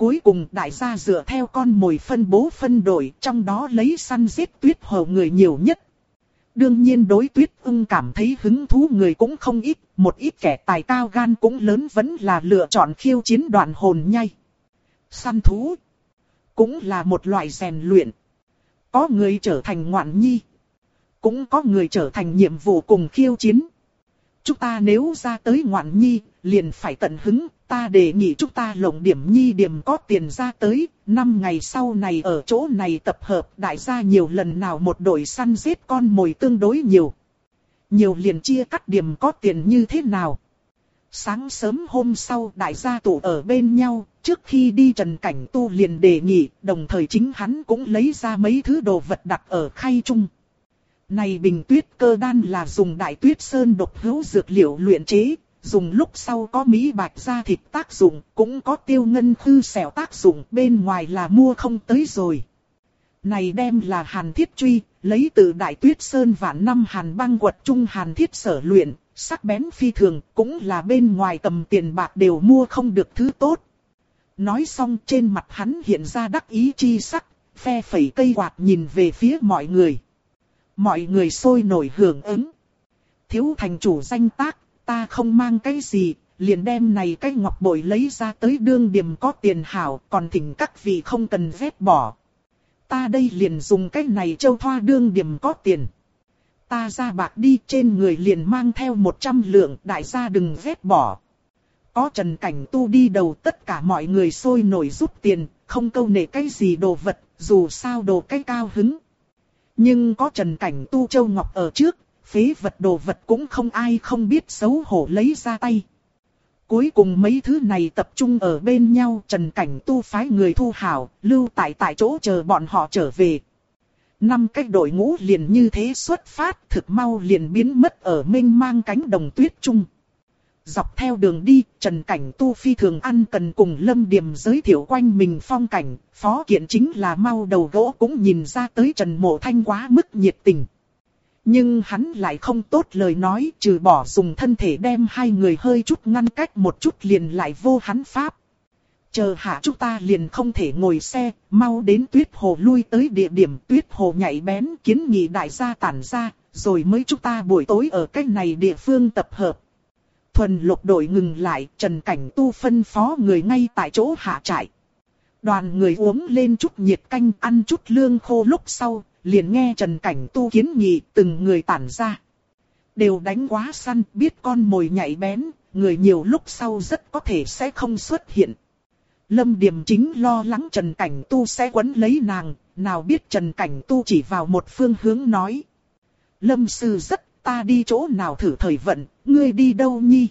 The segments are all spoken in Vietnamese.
Cuối cùng đại gia dựa theo con mồi phân bố phân đội, trong đó lấy săn giết tuyết hồ người nhiều nhất. Đương nhiên đối tuyết ưng cảm thấy hứng thú người cũng không ít, một ít kẻ tài cao gan cũng lớn vẫn là lựa chọn khiêu chiến đoạn hồn nhai. Săn thú cũng là một loại rèn luyện. Có người trở thành ngoạn nhi, cũng có người trở thành nhiệm vụ cùng khiêu chiến. Chúng ta nếu ra tới ngoạn nhi, liền phải tận hứng, ta đề nghị chúng ta lộng điểm nhi điểm có tiền ra tới, 5 ngày sau này ở chỗ này tập hợp đại gia nhiều lần nào một đội săn giết con mồi tương đối nhiều. Nhiều liền chia cắt điểm có tiền như thế nào. Sáng sớm hôm sau đại gia tụ ở bên nhau, trước khi đi Trần Cảnh Tu liền đề nghị, đồng thời chính hắn cũng lấy ra mấy thứ đồ vật đặt ở khay chung. Này bình tuyết cơ đan là dùng đại tuyết sơn độc hữu dược liệu luyện chế, dùng lúc sau có mỹ bạch da thịt tác dụng, cũng có tiêu ngân khư xẻo tác dụng, bên ngoài là mua không tới rồi. Này đem là hàn thiết truy, lấy từ đại tuyết sơn vạn năm hàn băng quật trung hàn thiết sở luyện, sắc bén phi thường, cũng là bên ngoài tầm tiền bạc đều mua không được thứ tốt. Nói xong trên mặt hắn hiện ra đắc ý chi sắc, phe phẩy cây quạt nhìn về phía mọi người. Mọi người sôi nổi hưởng ứng. Thiếu thành chủ danh tác, ta không mang cái gì, liền đem này cái ngọc bội lấy ra tới đương điểm có tiền hảo, còn thỉnh các vị không cần vét bỏ. Ta đây liền dùng cái này châu thoa đương điểm có tiền. Ta ra bạc đi, trên người liền mang theo 100 lượng, đại gia đừng vét bỏ. Có Trần Cảnh Tu đi đầu, tất cả mọi người sôi nổi rút tiền, không câu nệ cái gì đồ vật, dù sao đồ cái cao hứng. Nhưng có Trần Cảnh Tu châu ngọc ở trước, phế vật đồ vật cũng không ai không biết xấu hổ lấy ra tay. Cuối cùng mấy thứ này tập trung ở bên nhau, Trần Cảnh Tu phái người thu hảo, lưu tại chỗ chờ bọn họ trở về. 5 cái đội ngũ liền như thế xuất phát, thực mau liền biến mất ở mênh mang cánh đồng tuyết trung. Dọc theo đường đi, Trần Cảnh Tu phi thường ăn cần cùng Lâm Điềm giới thiệu quanh mình phong cảnh, phó kiện chính là mau đầu gỗ cũng nhìn ra tới Trần Mộ Thanh quá mức nhiệt tình. Nhưng hắn lại không tốt lời nói, trừ bỏ dùng thân thể đem hai người hơi chút ngăn cách một chút liền lại vô hắn pháp. Chờ hạ chúng ta liền không thể ngồi xe, mau đến tuyết hồ lui tới địa điểm tuyết hồ nhạy bén kiến nghị đại gia tản ra, rồi mới chúng ta buổi tối ở cách này địa phương tập hợp. Thuần lục đội ngừng lại, Trần Cảnh Tu phân phó người ngay tại chỗ hạ trại. Đoàn người uống lên chút nhiệt canh, ăn chút lương khô lúc sau, liền nghe Trần Cảnh Tu kiến nghị từng người tản ra. Đều đánh quá săn, biết con mồi nhạy bén, người nhiều lúc sau rất có thể sẽ không xuất hiện. Lâm Điềm chính lo lắng Trần Cảnh Tu sẽ quấn lấy nàng, nào biết Trần Cảnh Tu chỉ vào một phương hướng nói. Lâm sư rất, ta đi chỗ nào thử thời vận, ngươi đi đâu nhi?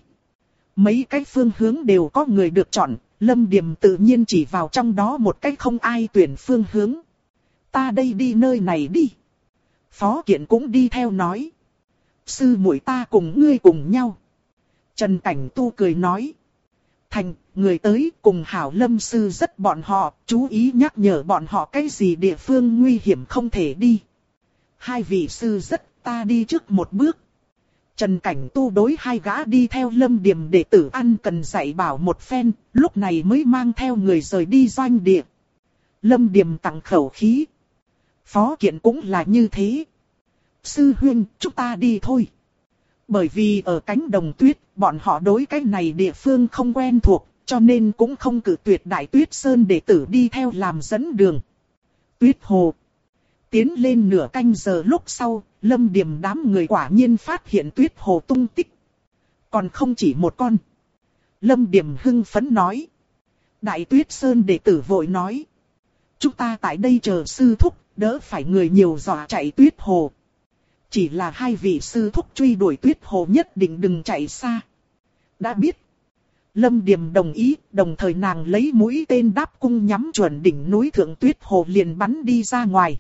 Mấy cái phương hướng đều có người được chọn, Lâm Điềm tự nhiên chỉ vào trong đó một cái không ai tuyển phương hướng. Ta đây đi nơi này đi. Phó Kiện cũng đi theo nói. Sư muội ta cùng ngươi cùng nhau. Trần Cảnh Tu cười nói. Thành, người tới cùng hảo Lâm sư rất bọn họ, chú ý nhắc nhở bọn họ cái gì địa phương nguy hiểm không thể đi. Hai vị sư rất, ta đi trước một bước. Trần Cảnh Tu đối hai gã đi theo Lâm Điềm đệ tử ăn cần dạy bảo một phen, lúc này mới mang theo người rời đi doanh địa. Lâm Điềm tặng khẩu khí. Phó Kiện cũng là như thế. Sư huynh, chúng ta đi thôi. Bởi vì ở cánh đồng tuyết, bọn họ đối cái này địa phương không quen thuộc, cho nên cũng không cử tuyệt Đại Tuyết Sơn đệ tử đi theo làm dẫn đường. Tuyết hồ. Tiến lên nửa canh giờ lúc sau, Lâm Điềm đám người quả nhiên phát hiện tuyết hồ tung tích. Còn không chỉ một con. Lâm Điềm hưng phấn nói. Đại Tuyết Sơn đệ tử vội nói. Chúng ta tại đây chờ sư thúc, đỡ phải người nhiều dọa chạy tuyết hồ. Chỉ là hai vị sư thúc truy đuổi tuyết hồ nhất định đừng chạy xa. Đã biết. Lâm Điềm đồng ý, đồng thời nàng lấy mũi tên đáp cung nhắm chuẩn đỉnh núi thượng tuyết hồ liền bắn đi ra ngoài.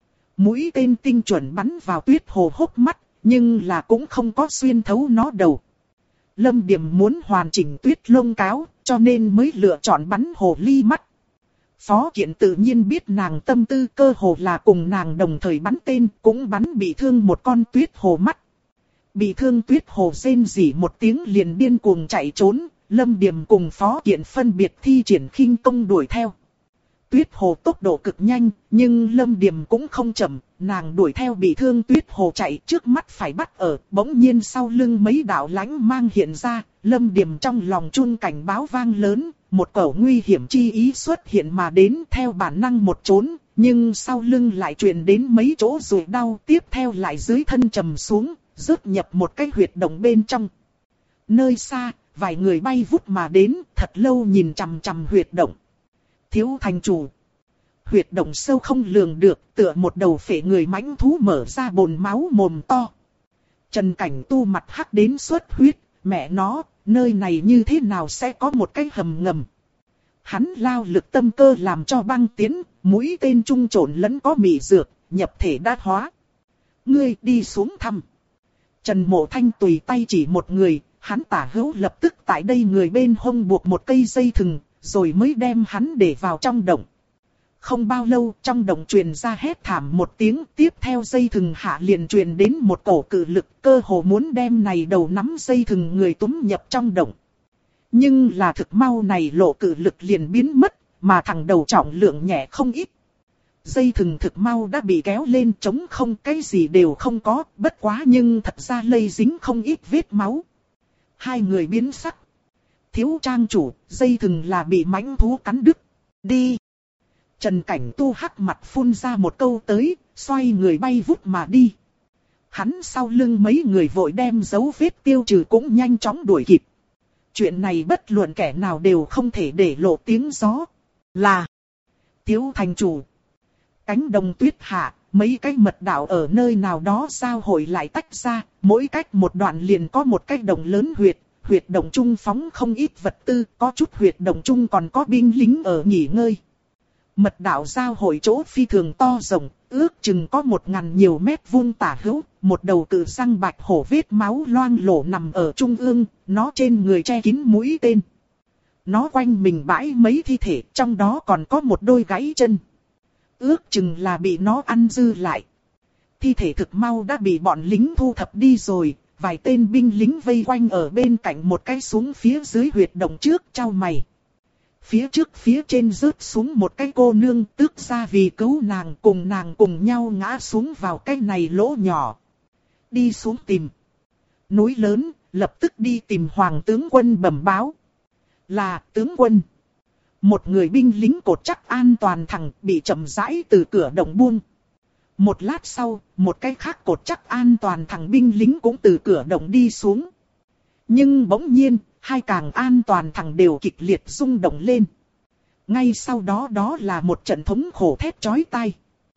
Mũi tên tinh chuẩn bắn vào tuyết hồ hốc mắt, nhưng là cũng không có xuyên thấu nó đầu. Lâm Điềm muốn hoàn chỉnh tuyết lông cáo, cho nên mới lựa chọn bắn hồ ly mắt. Phó Kiện tự nhiên biết nàng tâm tư, cơ hồ là cùng nàng đồng thời bắn tên, cũng bắn bị thương một con tuyết hồ mắt. Bị thương tuyết hồ rên rỉ một tiếng liền điên cuồng chạy trốn, Lâm Điềm cùng Phó Kiện phân biệt thi triển khinh công đuổi theo. Tuyết Hồ tốc độ cực nhanh, nhưng Lâm Điềm cũng không chậm, nàng đuổi theo bị thương Tuyết Hồ chạy trước mắt phải bắt ở, bỗng nhiên sau lưng mấy đạo lãnh mang hiện ra, Lâm Điềm trong lòng chuông cảnh báo vang lớn, một cẩu nguy hiểm chi ý xuất hiện mà đến theo bản năng một trốn, nhưng sau lưng lại truyền đến mấy chỗ rồi đau, tiếp theo lại dưới thân trầm xuống, rớt nhập một cái huyệt động bên trong. Nơi xa, vài người bay vút mà đến, thật lâu nhìn chằm chằm huyệt động. Thiếu thành chủ. Huyệt động sâu không lường được, tựa một đầu phệ người mãnh thú mở ra bồn máu mồm to. Trần Cảnh Tu mặt hắc đến xuất huyết, mẹ nó, nơi này như thế nào sẽ có một cái hầm ngầm. Hắn lao lực tâm cơ làm cho băng tiến, mũi tên trung trộn lẫn có mị dược, nhập thể đát hóa. Ngươi đi xuống thăm. Trần Mộ Thanh tùy tay chỉ một người, hắn tả hữu lập tức tại đây người bên hông buộc một cây dây thừng, rồi mới đem hắn để vào trong động. Không bao lâu trong động truyền ra hét thảm một tiếng, tiếp theo dây thừng hạ liền truyền đến một cổ cự lực, cơ hồ muốn đem này đầu nắm dây thừng người túm nhập trong động. Nhưng là thực mau này lộ cự lực liền biến mất, mà thằng đầu trọng lượng nhẹ không ít. Dây thừng thực mau đã bị kéo lên trống không, cái gì đều không có, bất quá nhưng thật ra lây dính không ít vết máu. Hai người biến sắc. Thiếu trang chủ, dây thừng là bị mãnh thú cắn đứt. Đi. Trần Cảnh Tu hắc mặt phun ra một câu tới, xoay người bay vút mà đi. Hắn sau lưng mấy người vội đem dấu vết tiêu trừ cũng nhanh chóng đuổi kịp. Chuyện này bất luận kẻ nào đều không thể để lộ tiếng gió. Là thiếu thành chủ. Cánh đồng tuyết hạ, mấy cái mật đạo ở nơi nào đó giao hội lại tách ra, mỗi cách một đoạn liền có một cái đồng lớn huyệt. Huyệt động trung phóng không ít vật tư, có chút huyệt động trung còn có binh lính ở nghỉ ngơi. Mật đạo giao hội chỗ phi thường to rộng, ước chừng có 1000 nhiều mét vuông tả hữu, một đầu cự răng bạch hổ vết máu loang lổ nằm ở trung ương, nó trên người che kín mũi tên. Nó quanh mình bãi mấy thi thể, trong đó còn có một đôi gãy chân. Ước chừng là bị nó ăn dư lại. Thi thể thực mau đã bị bọn lính thu thập đi rồi. Vài tên binh lính vây quanh ở bên cạnh một cái xuống phía dưới huyệt động trước chau mày. Phía trước phía trên rớt xuống một cái cô nương, tước ra vì cứu nàng cùng nhau ngã xuống vào cái này lỗ nhỏ. Đi xuống tìm. Núi lớn, lập tức đi tìm Hoàng tướng quân bẩm báo. Là tướng quân. Một người binh lính cột chắc an toàn thẳng bị chậm rãi từ cửa động buông. Một lát sau, một cái khác cột chắc an toàn thằng binh lính cũng từ cửa động đi xuống. Nhưng bỗng nhiên, hai càng an toàn thằng đều kịch liệt rung động lên. Ngay sau đó đó là một trận thống khổ thét chói tai.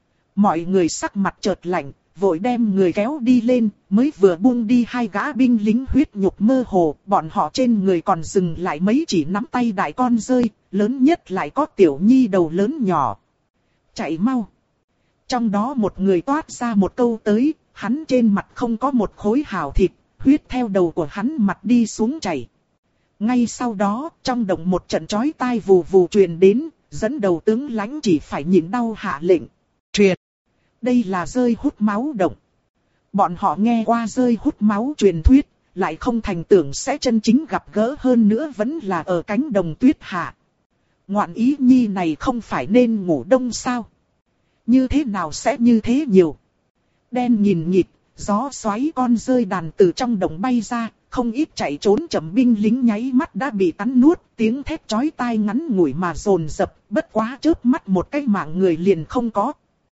Mọi người sắc mặt chợt lạnh, vội đem người kéo đi lên, mới vừa buông đi hai gã binh lính huyết nhục mơ hồ, bọn họ trên người còn dừng lại mấy chỉ nắm tay đại con rơi, lớn nhất lại có tiểu nhi đầu lớn nhỏ. Chạy mau! Trong đó một người toát ra một câu tới, hắn trên mặt không có một khối hào thịt, huyết theo đầu của hắn mặt đi xuống chảy. Ngay sau đó, trong động một trận chói tai vù vù truyền đến, dẫn đầu tướng lãnh chỉ phải nhịn đau hạ lệnh. Triệt! Đây là rơi hút máu động. Bọn họ nghe qua rơi hút máu truyền thuyết, lại không thành tưởng sẽ chân chính gặp gỡ, hơn nữa vẫn là ở cánh đồng tuyết hạ. Ngoạn ý nhi này không phải nên ngủ đông sao? Như thế nào sẽ như thế nhiều? Đen nghìn nghịt, gió xoáy con rơi đàn từ trong đồng bay ra, không ít chạy trốn chậm binh lính nháy mắt đã bị cắn nuốt, tiếng thét chói tai ngắn ngủi mà dồn dập, bất quá chớp mắt một cái mạng người liền không có.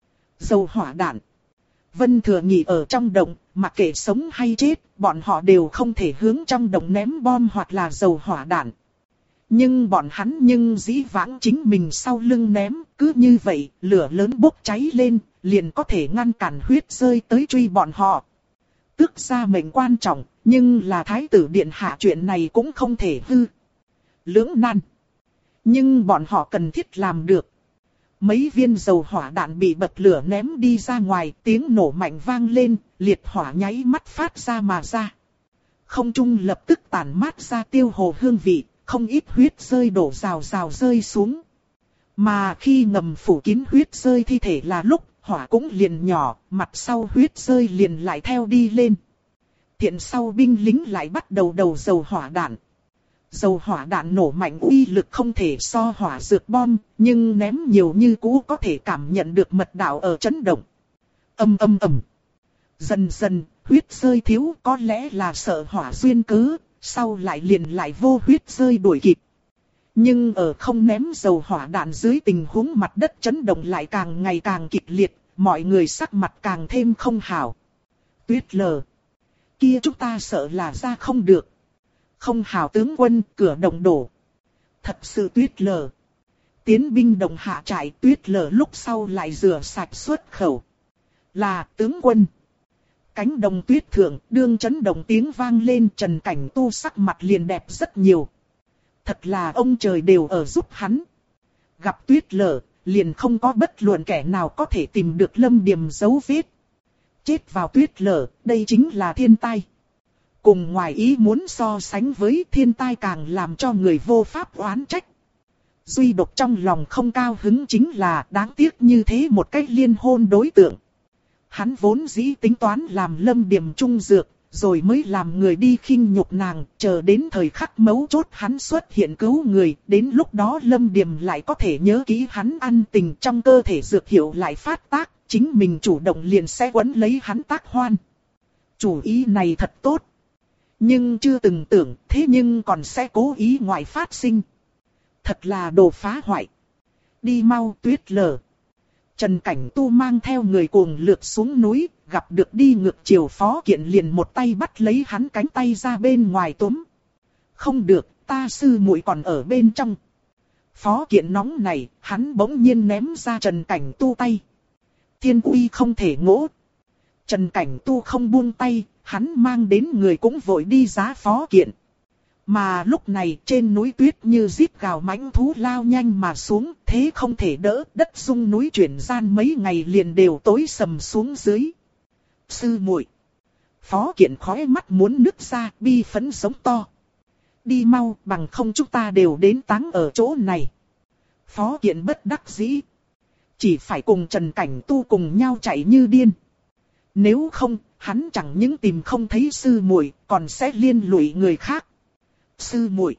Dầu hỏa đạn. Vân Thừa Nhị ở trong động, mặc kệ sống hay chết, bọn họ đều không thể hướng trong động ném bom hoặc là dầu hỏa đạn. Nhưng bọn hắn dĩ vãng chính mình sau lưng ném, cứ như vậy, lửa lớn bốc cháy lên, liền có thể ngăn cản huyết rơi tới truy bọn họ. Tước ra mệnh quan trọng, nhưng là thái tử điện hạ chuyện này cũng không thể hư. Lưỡng nan. Nhưng bọn họ cần thiết làm được. Mấy viên dầu hỏa đạn bị bật lửa ném đi ra ngoài, tiếng nổ mạnh vang lên, liệt hỏa nháy mắt phát ra mà ra. Không trung lập tức tản mát ra tiêu hồ hương vị. Không ít huyết rơi đổ rào rào rơi xuống. Mà khi ngầm phủ kín huyết rơi thi thể là lúc, hỏa cũng liền nhỏ, mặt sau huyết rơi liền lại theo đi lên. Tiện sau binh lính lại bắt đầu đầu dầu hỏa đạn. Dầu hỏa đạn nổ mạnh uy lực không thể so hỏa dược bom, nhưng ném nhiều như cũ có thể cảm nhận được mật đạo ở chấn động. Ầm ầm ầm. Dần dần, huyết rơi thiếu, có lẽ là sợ hỏa duyên cớ, sau lại liền lại vô huyết rơi đuổi kịp. Nhưng ở không ném dầu hỏa đạn dưới tình huống mặt đất chấn động lại càng ngày càng kịch liệt, mọi người sắc mặt càng thêm không hảo. Tuyết Lở. Kia chúng ta sợ là ra không được. Không hảo tướng quân, cửa động đổ. Thật sự Tuyết Lở. Tiến binh đồng hạ trại, Tuyết Lở lúc sau lại rửa sạch xuất khẩu. Là tướng quân. Cánh đồng tuyết thượng, đương chấn động tiếng vang lên, Trần Cảnh Tu sắc mặt liền đẹp rất nhiều. Thật là ông trời đều ở giúp hắn. Gặp Tuyết Lở, liền không có bất luận kẻ nào có thể tìm được Lâm Điềm dấu vết. Chết vào Tuyết Lở, đây chính là thiên tai. Cùng ngoài ý muốn so sánh với thiên tai càng làm cho người vô pháp oán trách. Duy độc trong lòng không cao hứng chính là đáng tiếc như thế một cách liên hôn đối tượng. Hắn vốn dĩ tính toán làm Lâm Điềm trung dược, rồi mới làm người đi khinh nhục nàng, chờ đến thời khắc mấu chốt hắn xuất hiện cứu người, đến lúc đó Lâm Điềm lại có thể nhớ kỹ hắn ăn tình trong cơ thể dược hiệu lại phát tác, chính mình chủ động liền sẽ quấn lấy hắn tác hoan. Chủ ý này thật tốt. Nhưng chưa từng tưởng, thế nhưng còn sẽ cố ý ngoại phát sinh. Thật là đồ phá hoại. Đi mau Tuyết Lở. Trần Cảnh Tu mang theo người cuồng lược xuống núi, gặp được đi ngược chiều Phó Kiện liền một tay bắt lấy hắn cánh tay ra bên ngoài túm. Không được, ta sư muội còn ở bên trong. Phó Kiện nóng này, hắn bỗng nhiên ném ra Trần Cảnh Tu tay. Thiên uy không thể ngỗ. Trần Cảnh Tu không buông tay, hắn mang đến người cũng vội đi giá Phó Kiện. Mà lúc này trên núi tuyết như rít gào mãnh thú lao nhanh mà xuống, thế không thể đỡ, đất rung núi chuyển gian mấy ngày liền đều tối sầm xuống dưới. Sư muội. Phó Kiện khói mắt muốn nứt ra, bi phấn giống to. Đi mau, bằng không chúng ta đều đến táng ở chỗ này. Phó Kiện bất đắc dĩ. Chỉ phải cùng Trần Cảnh Tu cùng nhau chạy như điên. Nếu không, hắn chẳng những tìm không thấy sư muội, còn sẽ liên lụy người khác. Sư muội.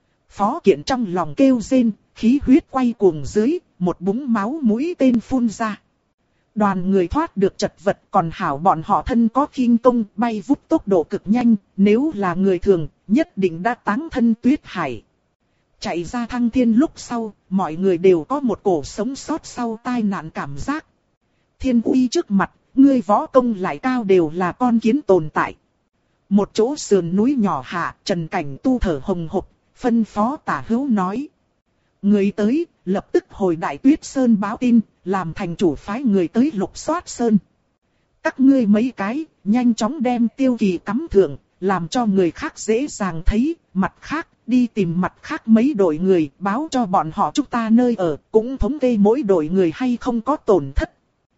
Phó Kiện trong lòng kêu rên, khí huyết quay cuồng dưới, một búng máu mũi tên phun ra. Đoàn người thoát được chật vật, còn hảo bọn họ thân có khinh công, bay vút tốc độ cực nhanh, nếu là người thường, nhất định đã táng thân tuyết hải. Chạy ra Thăng Thiên lúc sau, mọi người đều có một cổ sống sót sau tai nạn cảm giác. Thiên uy trước mặt, ngươi võ công lại cao đều là con kiến tồn tại. Một chỗ sườn núi nhỏ hạ, Trần Cảnh Tu thở hồng hộc, phân phó Tả Hữu nói. Người tới, lập tức hồi Đại Tuyết Sơn báo tin, làm thành chủ phái người tới lục soát sơn. Các ngươi mấy cái, nhanh chóng đem Tiêu Kỳ cắm thượng, làm cho người khác dễ dàng thấy, mặt khác, đi tìm mặt khác mấy đội người, báo cho bọn họ chúng ta nơi ở, cũng thống kê mỗi đội người hay không có tổn thất.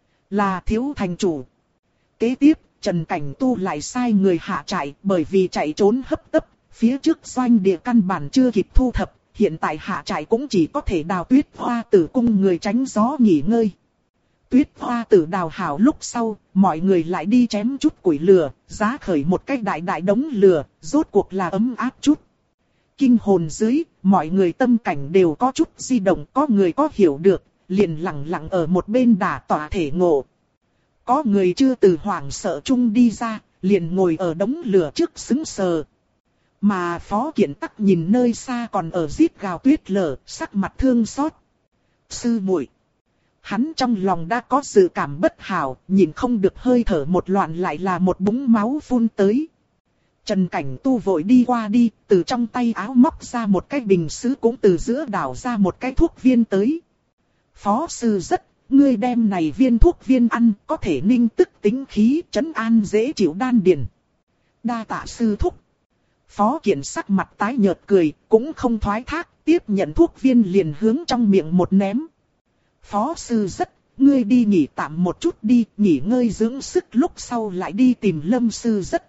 Là thiếu thành chủ. Kế tiếp, Trần Cảnh Tu lại sai người hạ trại, bởi vì chạy trốn hấp tấp, phía trước doanh địa căn bản chưa kịp thu thập, hiện tại hạ trại cũng chỉ có thể đào Tuyết Hoa Tử cung người tránh gió nghỉ ngơi. Tuyết Hoa Tử đào hảo lúc sau, mọi người lại đi chém chút củi lửa, giá khởi một cái đại đại đống lửa, rốt cuộc là ấm áp chút. Kinh hồn dưới, mọi người tâm cảnh đều có chút di động, có người có hiểu được, liền lặng lặng ở một bên đả tỏa thể ngộ. Có người chưa từ hoảng sợ chung đi ra, liền ngồi ở đống lửa trước sững sờ. Mà Phó Kiện tắc nhìn nơi xa còn ở rít gào Tuyết Lở, sắc mặt thương xót. Sư muội. Hắn trong lòng đã có dự cảm bất hảo, nhìn không được hơi thở một loạn lại là một búng máu phun tới. Trần Cảnh Tu vội đi qua đi, từ trong tay áo móc ra một cái bình sứ, cũng từ giữa đảo ra một cái thuốc viên tới. Phó sư rất, ngươi đem này viên thuốc viên ăn, có thể ninh tức tính khí, trấn an dễ chịu đan điền. Đa tạ sư thúc. Phó Kiện sắc mặt tái nhợt cười, cũng không thoái thác, tiếp nhận thuốc viên liền hướng trong miệng một ném. Phó sư rất, ngươi đi nghỉ tạm một chút đi, nghỉ ngơi dưỡng sức lúc sau lại đi tìm Lâm sư rất.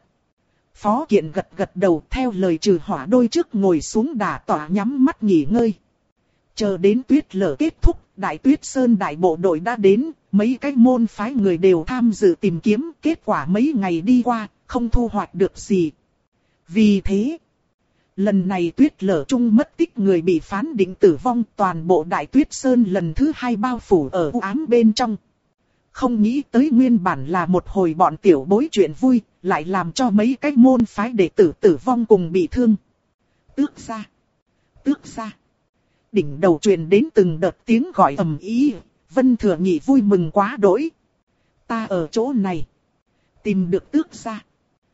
Phó Kiện gật gật đầu theo lời trừ hỏa đôi trước ngồi xuống đả tỏa nhắm mắt nghỉ ngơi. Chờ đến Tuyết Lở kết thúc, Đại Tuyết Sơn đại bộ đội đã đến, mấy cái môn phái người đều tham dự tìm kiếm, kết quả mấy ngày đi qua, không thu hoạch được gì. Vì thế, lần này tuyết lở chung mất tích người bị phán định tử vong, toàn bộ Đại Tuyết Sơn lần thứ 2 bao phủ ở u ám bên trong. Không nghĩ tới nguyên bản là một hồi bọn tiểu bối chuyện vui, lại làm cho mấy cái môn phái đệ tử tử vong cùng bị thương. Tước gia, tước gia. Đỉnh đầu truyền đến từng đợt tiếng gọi ầm ĩ, Vân Thừa Nhị vui mừng quá đỗi. Ta ở chỗ này, tìm được tước gia.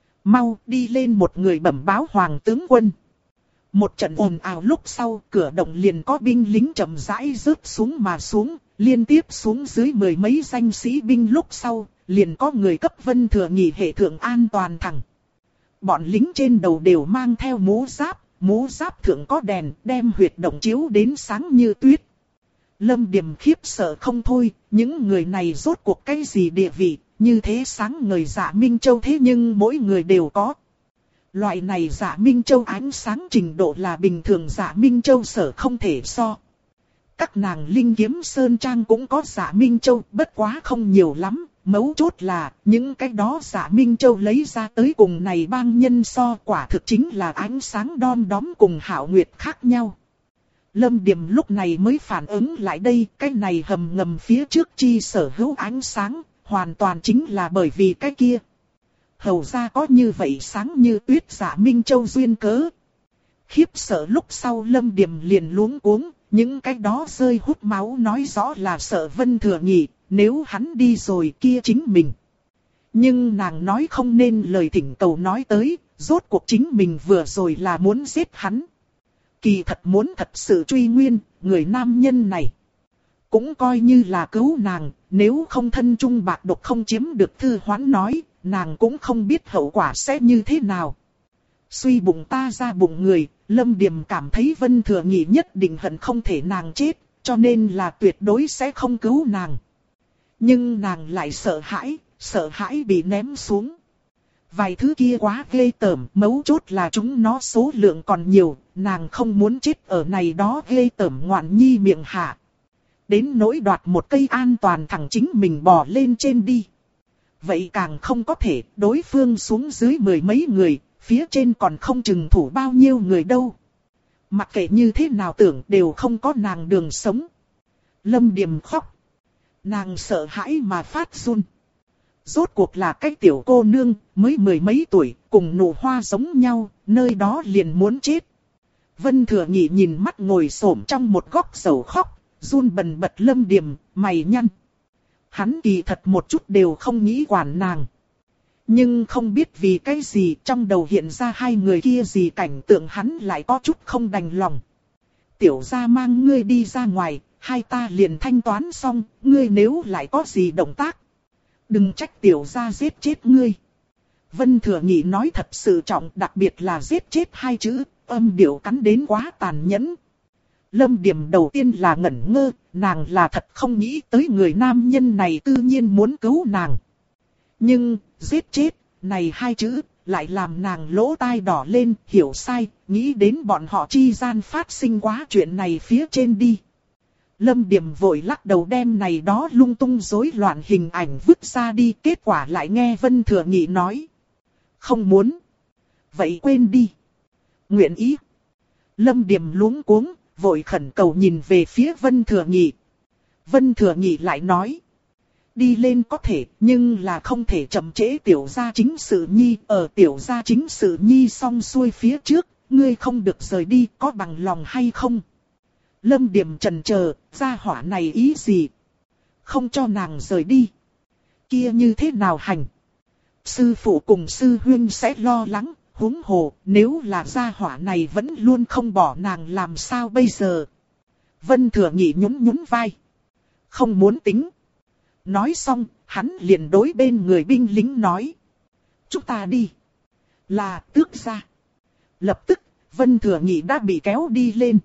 Mau đi lên, một người bẩm báo Hoàng tướng quân. Một trận ồn ào lúc sau, cửa động liền có binh lính chậm rãi rớt xuống mà xuống, liên tiếp xuống dưới 10 mấy danh sĩ binh lúc sau, liền có người cấp Vân Thừa Nhị hệ thượng an toàn thẳng. Bọn lính trên đầu đều mang theo mũ giáp thượng có đèn, đem huyệt động chiếu đến sáng như tuyết. Lâm Điềm khiếp sợ không thôi, những người này rốt cuộc cái gì địa vị, như thế sáng ngời Dạ Minh Châu thế nhưng mỗi người đều có. Loại này Dạ Minh Châu ánh sáng trình độ là bình thường Dạ Minh Châu sở không thể so. Các nàng linh kiếm sơn trang cũng có Dạ Minh Châu, bất quá không nhiều lắm, mấu chốt là những cái đó Dạ Minh Châu lấy ra tới cùng này bang nhân so, quả thực chính là ánh sáng đom đóm cùng hảo nguyệt khác nhau. Lâm Điềm lúc này mới phản ứng lại đây, cái này hầm ngầm phía trước chi sở hữu ánh sáng, hoàn toàn chính là bởi vì cái kia. Hầu ra có như vậy sáng như tuyết Dạ Minh Châu duyên cớ. Khiếp sợ lúc sau Lâm Điềm liền luống cuống, những cái đó rơi hút máu nói rõ là sợ Vân Thừa Nhị, nếu hắn đi rồi kia chính mình. Nhưng nàng nói không nên lời thỉnh cầu nói tới, rốt cuộc chính mình vừa rồi là muốn giết hắn. Kỳ thật muốn thật sự truy nguyên, người nam nhân này cũng coi như là cứu nàng, nếu không thân chung bạc độc không chiếm được Thư Hoán nói, nàng cũng không biết hậu quả sẽ như thế nào. Suy bụng ta ra bụng người, Lâm Điềm cảm thấy Vân Thừa Nhị nhất định hận không thể nàng chết, cho nên là tuyệt đối sẽ không cứu nàng. Nhưng nàng lại sợ hãi bị ném xuống. Vài thứ kia quá ghê tởm, mấu chốt là chúng nó số lượng còn nhiều, nàng không muốn chết ở này đó ghê tởm ngoạn nhi miệng hạ. Đến nỗi đoạt một cây an toàn thẳng chính mình bò lên trên đi. Vậy càng không có thể, đối phương xuống dưới 10 mấy người, phía trên còn không chừng thủ bao nhiêu người đâu. Mặc kệ như thế nào tưởng đều không có nàng đường sống. Lâm Điềm khóc. Nàng sợ hãi mà phát run. Rốt cuộc là cái tiểu cô nương, mới 10 mấy tuổi, cùng nụ hoa giống nhau, nơi đó liền muốn chết. Vân Thừa Nhị nhìn mắt ngồi xổm trong một góc sầu khóc, run bần bật Lâm Điềm, mày nhăn. Hắn kỳ thật một chút đều không nghĩ quản nàng. Nhưng không biết vì cái gì trong đầu hiện ra hai người kia gì cảnh tượng hắn lại có chút không đành lòng. Tiểu gia mang ngươi đi ra ngoài, hai ta liền thanh toán xong, ngươi nếu lại có gì động tác. Đừng trách tiểu gia giết chết ngươi. Vân Thừa Nhị nói thật sự trọng, đặc biệt là giết chết hai chữ, âm điệu cắn đến quá tàn nhẫn. Lâm Điềm đầu tiên là ngẩn ngơ, nàng là thật không nghĩ tới người nam nhân này tự nhiên muốn cứu nàng. Nhưng, giết chết, này hai chữ, lại làm nàng lỗ tai đỏ lên, hiểu sai, nghĩ đến bọn họ chi gian phát sinh quá chuyện này phía trên đi. Lâm Điềm vội lắc đầu đem này đó lung tung rối loạn hình ảnh vứt ra đi, kết quả lại nghe Vân Thừa Nhị nói. Không muốn. Vậy quên đi. Nguyện ý. Lâm Điềm luống cuống, vội khẩn cầu nhìn về phía Vân Thừa Nhị. Vân Thừa Nhị lại nói. Đi lên có thể, nhưng là không thể chậm trễ tiểu gia chính sự nhi. Ở tiểu gia chính sự nhi xong xuôi phía trước, ngươi không được rời đi, có bằng lòng hay không? Lâm Điềm chần chờ, gia hỏa này ý gì? Không cho nàng rời đi. Kia như thế nào hành? Sư phụ cùng sư huynh sẽ lo lắng, huống hồ, nếu là gia hỏa này vẫn luôn không bỏ nàng làm sao bây giờ? Vân Thừa Nhị nhún nhún vai. Không muốn tính. Nói xong, hắn liền đối bên người binh lính nói. Chúng ta đi. Là tước gia. Lập tức, Vân Thừa Nhị đã bị kéo đi lên.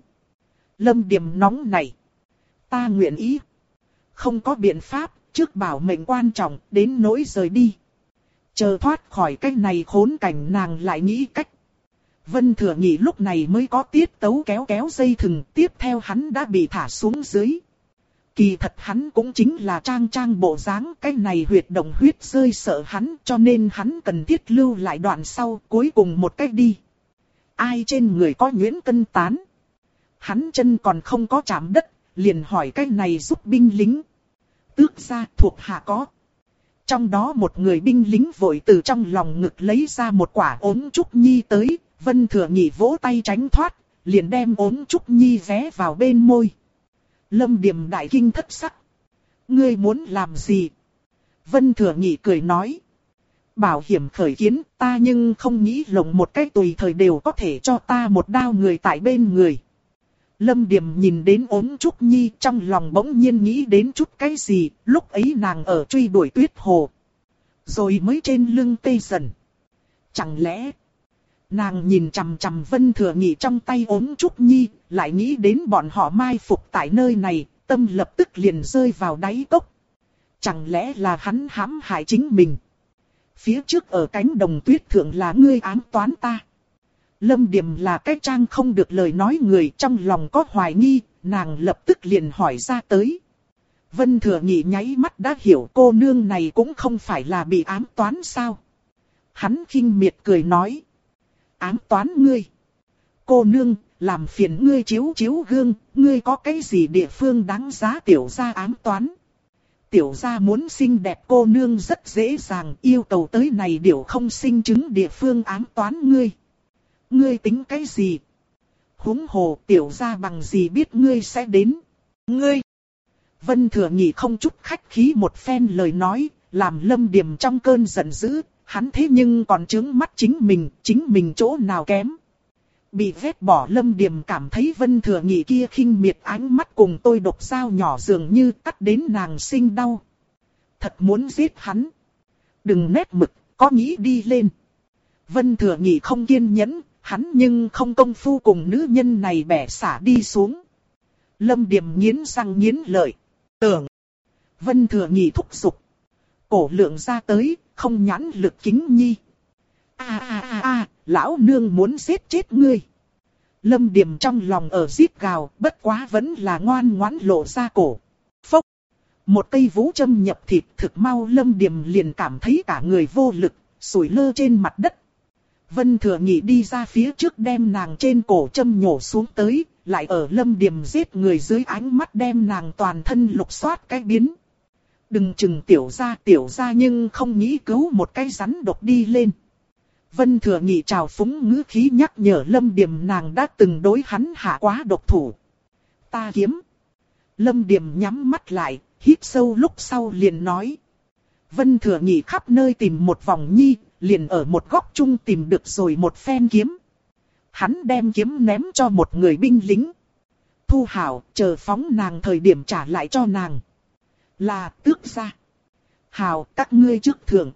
Lâm Điềm nóng này. Ta nguyện ý. Không có biện pháp, trước bảo mệnh quan trọng, đến nỗi rời đi. Chờ thoát khỏi cái này khốn cảnh nàng lại nghĩ cách. Vân Thừa Nhị lúc này mới có tiết tấu kéo kéo dây thừng, tiếp theo hắn đã bị thả xuống dưới. Kỳ thật hắn cũng chính là trang bộ dáng, cái này huyệt động huyết rơi sợ hắn, cho nên hắn cần thiết lưu lại đoạn sau, cuối cùng một cách đi. Ai trên người có nhuyễn cân tán? Hắn chân còn không có chạm đất, liền hỏi cái này giúp binh lính. Tước gia thuộc hạ có. Trong đó một người binh lính vội từ trong lòng ngực lấy ra một quả ốm trúc nhi tới, Vân Thừa Nhị vỗ tay tránh thoát, liền đem ốm trúc nhi vé vào bên môi. Lâm Điềm đại kinh thất sắc. Ngươi muốn làm gì? Vân Thừa Nhị cười nói. Bảo hiểm khởi kiến, ta nhưng không nghĩ lộng một cách tùy thời đều có thể cho ta một đao người tại bên người. Lâm Điềm nhìn đến ốm trúc nhi, trong lòng bỗng nhiên nghĩ đến chút cái gì, lúc ấy nàng ở truy đuổi Tuyết Hồ. Rồi mới trên lưng tê dần. Chẳng lẽ, nàng nhìn chằm chằm Vân Thừa Nhị trong tay ốm trúc nhi, lại nghĩ đến bọn họ mai phục tại nơi này, tâm lập tức liền rơi vào đáy cốc. Chẳng lẽ là hắn hãm hại chính mình? Phía trước ở cánh đồng tuyết thượng là ngươi ám toán ta. Lâm Điềm là cái trang không được lời nói người, trong lòng có hoài nghi, nàng lập tức liền hỏi ra tới. Vân Thừa Nhị nháy mắt đã hiểu cô nương này cũng không phải là bị ám toán sao. Hắn khinh miệt cười nói. Ám toán ngươi. Cô nương, làm phiền ngươi chiếu chiếu gương, ngươi có cái gì địa phương đáng giá tiểu gia ám toán. Tiểu gia muốn xinh đẹp cô nương rất dễ dàng, yêu cầu tới này điều không sinh chứng địa phương ám toán ngươi. Ngươi tính cái gì? Huống hồ tiểu gia bằng gì biết ngươi sẽ đến? Ngươi! Vân Thừa Nhị không chút khách khí một phen lời nói, làm Lâm Điềm trong cơn giận dữ, hắn thế nhưng còn trướng mắt chính mình chỗ nào kém. Bị vét bỏ Lâm Điềm cảm thấy Vân Thừa Nhị kia khinh miệt ánh mắt cùng tôi độc dao nhỏ dường như cắt đến nàng sinh đau. Thật muốn giết hắn. Đừng nét mực, có nghĩ đi lên. Vân Thừa Nhị không kiên nhẫn, hắn nhưng không công phu cùng nữ nhân này bẻ xả đi xuống. Lâm Điềm nghiến răng nghiến lợi. Tưởng. Vân Thừa Nhị thúc giục. Cổ lượng ra tới, không nhãn lực kính nhi. Lão nương muốn giết chết ngươi. Lâm Điềm trong lòng ở rít gào, bất quá vẫn là ngoan ngoãn lộ ra cổ. Phốc. Một cây vũ châm nhập thịt, thực mau Lâm Điềm liền cảm thấy cả người vô lực, sủi lơ trên mặt đất. Vân Thừa Nhị đi ra phía trước đem nàng trên cổ châm nhổ xuống tới, lại ở Lâm Điềm giết người dưới ánh mắt đem nàng toàn thân lục soát cái biến. Đừng chừng tiểu gia nhưng không nghĩ cứu một cái rắn độc đi lên. Vân Thừa Nhị trào phúng ngữ khí nhắc nhở Lâm Điềm nàng đã từng đối hắn hạ quá độc thủ. Ta kiếm. Lâm Điềm nhắm mắt lại, hít sâu lúc sau liền nói. Vân Thừa Nhị khắp nơi tìm một vòng nhi, liền ở một góc chung tìm được rồi một phen kiếm. Hắn đem kiếm ném cho một người binh lính. Thu hảo, chờ phóng nàng thời điểm trả lại cho nàng. Là tước gia. Hảo, các ngươi trước thượng.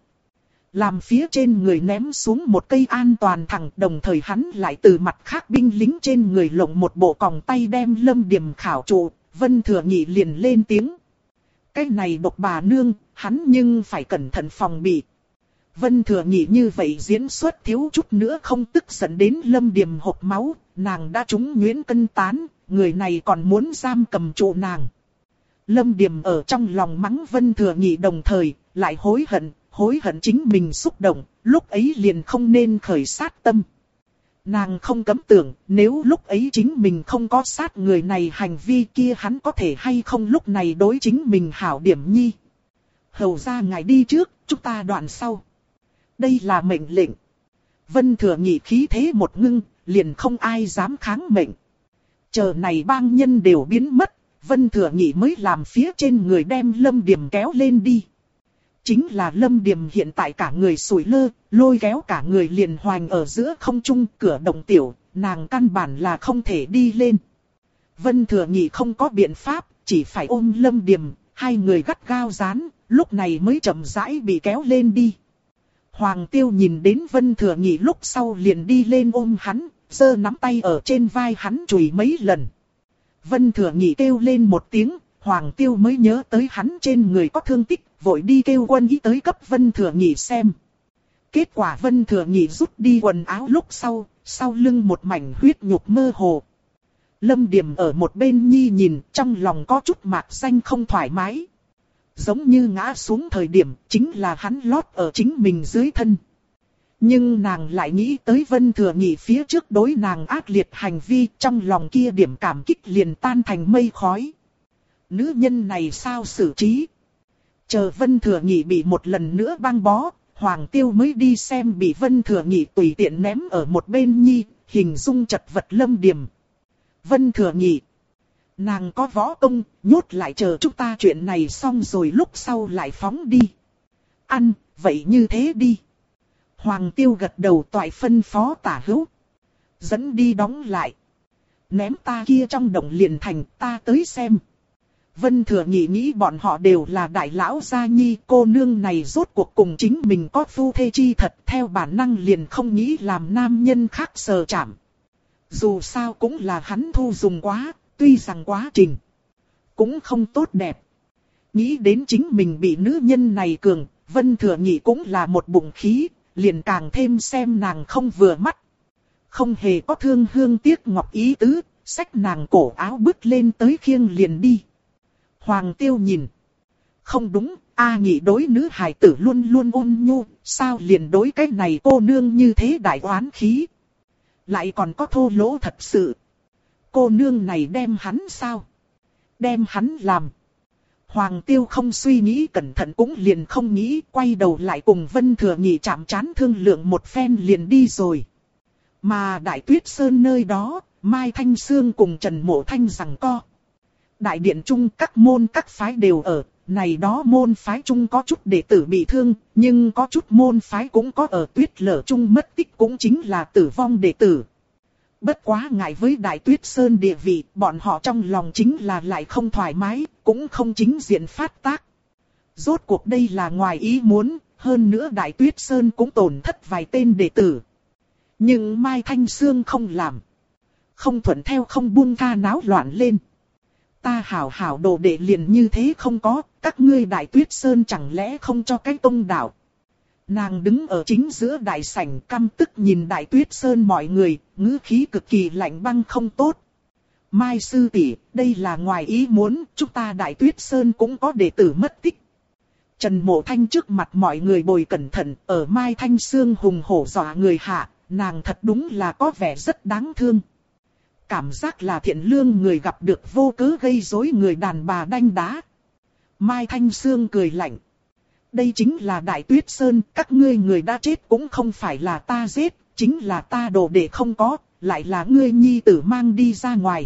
Làm phía trên người ném xuống một cây an toàn thẳng, đồng thời hắn lại từ mặt khác binh lính trên người lộng một bộ còng tay đem Lâm Điềm khảo trụ. Vân Thừa Nhị liền lên tiếng. Cái này độc bà nương, hắn nhưng phải cẩn thận phòng bị. Vân Thừa Nhị như vậy diễn xuất thiếu chút nữa không tức giận đến Lâm Điềm hộc máu, nàng đã trúng nhuyễn cân tán, người này còn muốn giam cầm trụ nàng. Lâm Điềm ở trong lòng mắng Vân Thừa Nhị đồng thời, lại hối hận chính mình xúc động, lúc ấy liền không nên khởi sát tâm. Nàng không cấm tưởng, nếu lúc ấy chính mình không có sát người này hành vi kia hắn có thể hay không lúc này đối chính mình hảo điểm nhi. Hầu ra ngài đi trước, chúng ta đoạn sau. Đây là mệnh lệnh. Vân Thừa Nhị khí thế một ngưng, liền không ai dám kháng mệnh. Chờ này bang nhân đều biến mất, Vân Thừa Nhị mới làm phía trên người đem Lâm Điềm kéo lên đi. Chính là Lâm Điềm hiện tại cả người sủi lơ, lôi kéo cả người liền hoành ở giữa không trung cửa động tiểu, nàng căn bản là không thể đi lên. Vân Thừa Nhị không có biện pháp, chỉ phải ôm Lâm Điềm, hai người gắt gao dán, lúc này mới chậm rãi bị kéo lên đi. Hoàng Tiêu nhìn đến Vân Thừa Nhị lúc sau liền đi lên ôm hắn, giơ nắm tay ở trên vai hắn chùi mấy lần. Vân Thừa Nhị kêu lên một tiếng, Hoàng Tiêu mới nhớ tới hắn trên người có thương tích, vội đi kêu quân y tới cấp Vân Thừa Nhị xem. Kết quả Vân Thừa Nhị rút đi quần áo lúc sau lưng một mảnh huyết nhục mơ hồ. Lâm Điềm ở một bên nhi nhìn, trong lòng có chút mạc xanh không thoải mái. Giống như ngã xuống thời điểm, chính là hắn lót ở chính mình dưới thân. Nhưng nàng lại nghĩ tới Vân Thừa Nhị phía trước đối nàng ác liệt hành vi, trong lòng kia điểm cảm kích liền tan thành mây khói. Nữ nhân này sao xử trí? Chờ Vân Thừa Nhị bị một lần nữa băng bó, Hoàng Tiêu mới đi xem bị Vân Thừa Nhị tùy tiện ném ở một bên nhi, hình dung chật vật Lâm Điềm. Vân Thừa Nhị, nàng có võ công, nhốt lại chờ chúng ta chuyện này xong rồi lúc sau lại phóng đi. Ăn, vậy như thế đi. Hoàng Tiêu gật đầu toại phân phó Tả Hữu. Dẫn đi đóng lại. Ném ta kia trong động liền thành, ta tới xem. Vân Thừa Nhị nghĩ bọn họ đều là đại lão gia nhi, cô nương này rốt cuộc cùng chính mình có phu thê chi thật, theo bản năng liền không nghĩ làm nam nhân khác sờ chạm. Dù sao cũng là hắn thu dùng quá, tuy rằng quá trình cũng không tốt đẹp. Nghĩ đến chính mình bị nữ nhân này cường, Vân Thừa Nhị cũng là một bụng khí, liền càng thêm xem nàng không vừa mắt. Không hề có thương hương tiếc ngọc ý tứ, xách nàng cổ áo bước lên tới khiêng liền đi. Hoàng Tiêu nhìn. Không đúng, Nhị đối nữ hài tử luôn luôn ôn nhu, sao liền đối cái này cô nương như thế đại oán khí. Lại còn có thô lỗ thật sự. Cô nương này đem hắn sao? Đem hắn làm. Hoàng Tiêu không suy nghĩ cẩn thận cũng liền không nghĩ, quay đầu lại cùng Vân Thừa Nhị chạm trán thương lượng một phen liền đi rồi. Mà Đại Tuyết Sơn nơi đó, Mai Thanh Sương cùng Trần Mộ Thanh giằng co. Đại điện trung các môn các phái đều ở, này đó môn phái trung có chút đệ tử bị thương, nhưng có chút môn phái cũng có ở Tuyết Lở trung mất tích cũng chính là tử vong đệ tử. Bất quá ngại với Đại Tuyết Sơn địa vị, bọn họ trong lòng chính là lại không thoải mái, cũng không chính diện phát tác. Rốt cuộc đây là ngoài ý muốn, hơn nữa Đại Tuyết Sơn cũng tổn thất vài tên đệ tử. Nhưng Mai Thanh Sương không làm. Không thuận theo không buông tha náo loạn lên. Ta hảo hảo đồ đệ liền như thế không có, các ngươi Đại Tuyết Sơn chẳng lẽ không cho cái công đạo. Nàng đứng ở chính giữa đại sảnh căm tức nhìn Đại Tuyết Sơn mọi người, ngữ khí cực kỳ lạnh băng không tốt. Mai sư tỷ, đây là ngoài ý muốn, chúng ta Đại Tuyết Sơn cũng có đệ tử mất tích. Trần Mộ Thanh trước mặt mọi người bồi cẩn thận, ở Mai Thanh Sương hùng hổ dọa người hạ, nàng thật đúng là có vẻ rất đáng thương. Cảm giác là thiện lương người gặp được vô cớ gây rối người đàn bà đanh đá. Mai Thanh Sương cười lạnh. Đây chính là Đại Tuyết Sơn, các ngươi người đã chết cũng không phải là ta giết, chính là ta đồ đệ không có, lại là ngươi nhi tử mang đi ra ngoài.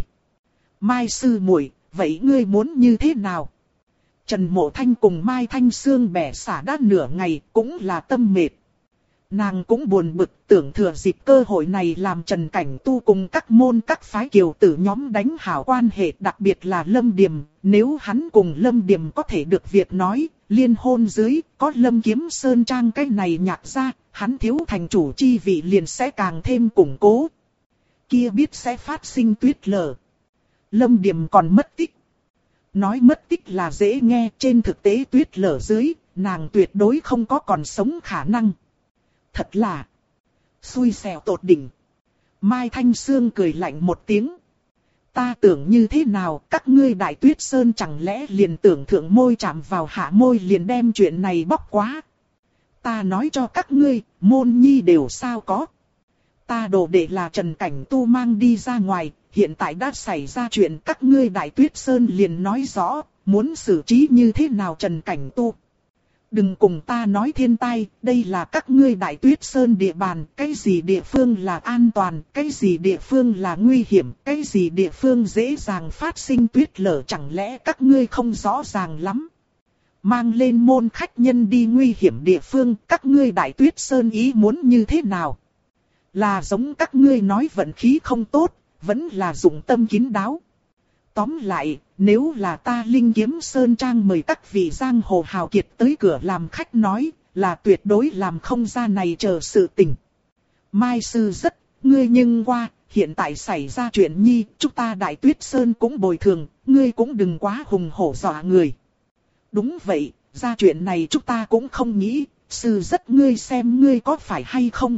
Mai sư muội, vậy ngươi muốn như thế nào? Trần Mộ Thanh cùng Mai Thanh Sương bẻ xả đã nửa ngày, cũng là tâm mệt. Nàng cũng buồn bực, tưởng thừa dịp cơ hội này làm Trần Cảnh Tu cùng các môn các phái kiều tử nhóm đánh hảo quan hệ, đặc biệt là Lâm Điềm, nếu hắn cùng Lâm Điềm có thể được việc nói, liên hôn dưới, có Lâm Kiếm Sơn Trang cái này nhạc ra, hắn thiếu thành chủ chi vị liền sẽ càng thêm củng cố. Kia biết sẽ phát sinh Tuyết Lở. Lâm Điềm còn mất tích. Nói mất tích là dễ nghe, trên thực tế Tuyết Lở dưới, nàng tuyệt đối không có còn sống khả năng. Thật là xui xẻo tột đỉnh. Mai Thanh Sương cười lạnh một tiếng. Ta tưởng như thế nào, các ngươi Đại Tuyết Sơn chẳng lẽ liền tưởng thượng môi chạm vào hạ môi liền đem chuyện này bóc quá. Ta nói cho các ngươi, môn nhi đều sao có. Ta đồ đệ là Trần Cảnh Tu mang đi ra ngoài, hiện tại đã xảy ra chuyện, các ngươi Đại Tuyết Sơn liền nói rõ, muốn xử trí như thế nào Trần Cảnh Tu. Đừng cùng ta nói thiên tai, đây là các ngươi Đại Tuyết Sơn địa bàn, cái gì địa phương là an toàn, cái gì địa phương là nguy hiểm, cái gì địa phương dễ dàng phát sinh tuyết lở, chẳng lẽ các ngươi không rõ ràng lắm. Mang lên môn khách nhân đi nguy hiểm địa phương, các ngươi Đại Tuyết Sơn ý muốn như thế nào? Là giống các ngươi nói vận khí không tốt, vẫn là dụng tâm kín đáo. Tóm lại, nếu là ta Linh Kiếm Sơn Trang mời các vị giang hồ hào kiệt tới cửa làm khách nói, là tuyệt đối làm không ra này chờ sự tình. Mai sư rất, ngươi nhưng qua, hiện tại xảy ra chuyện nhi, chúng ta Đại Tuyết Sơn cũng bồi thường, ngươi cũng đừng quá hùng hổ dọa người. Đúng vậy, ra chuyện này chúng ta cũng không nghĩ, sư rất ngươi xem ngươi có phải hay không.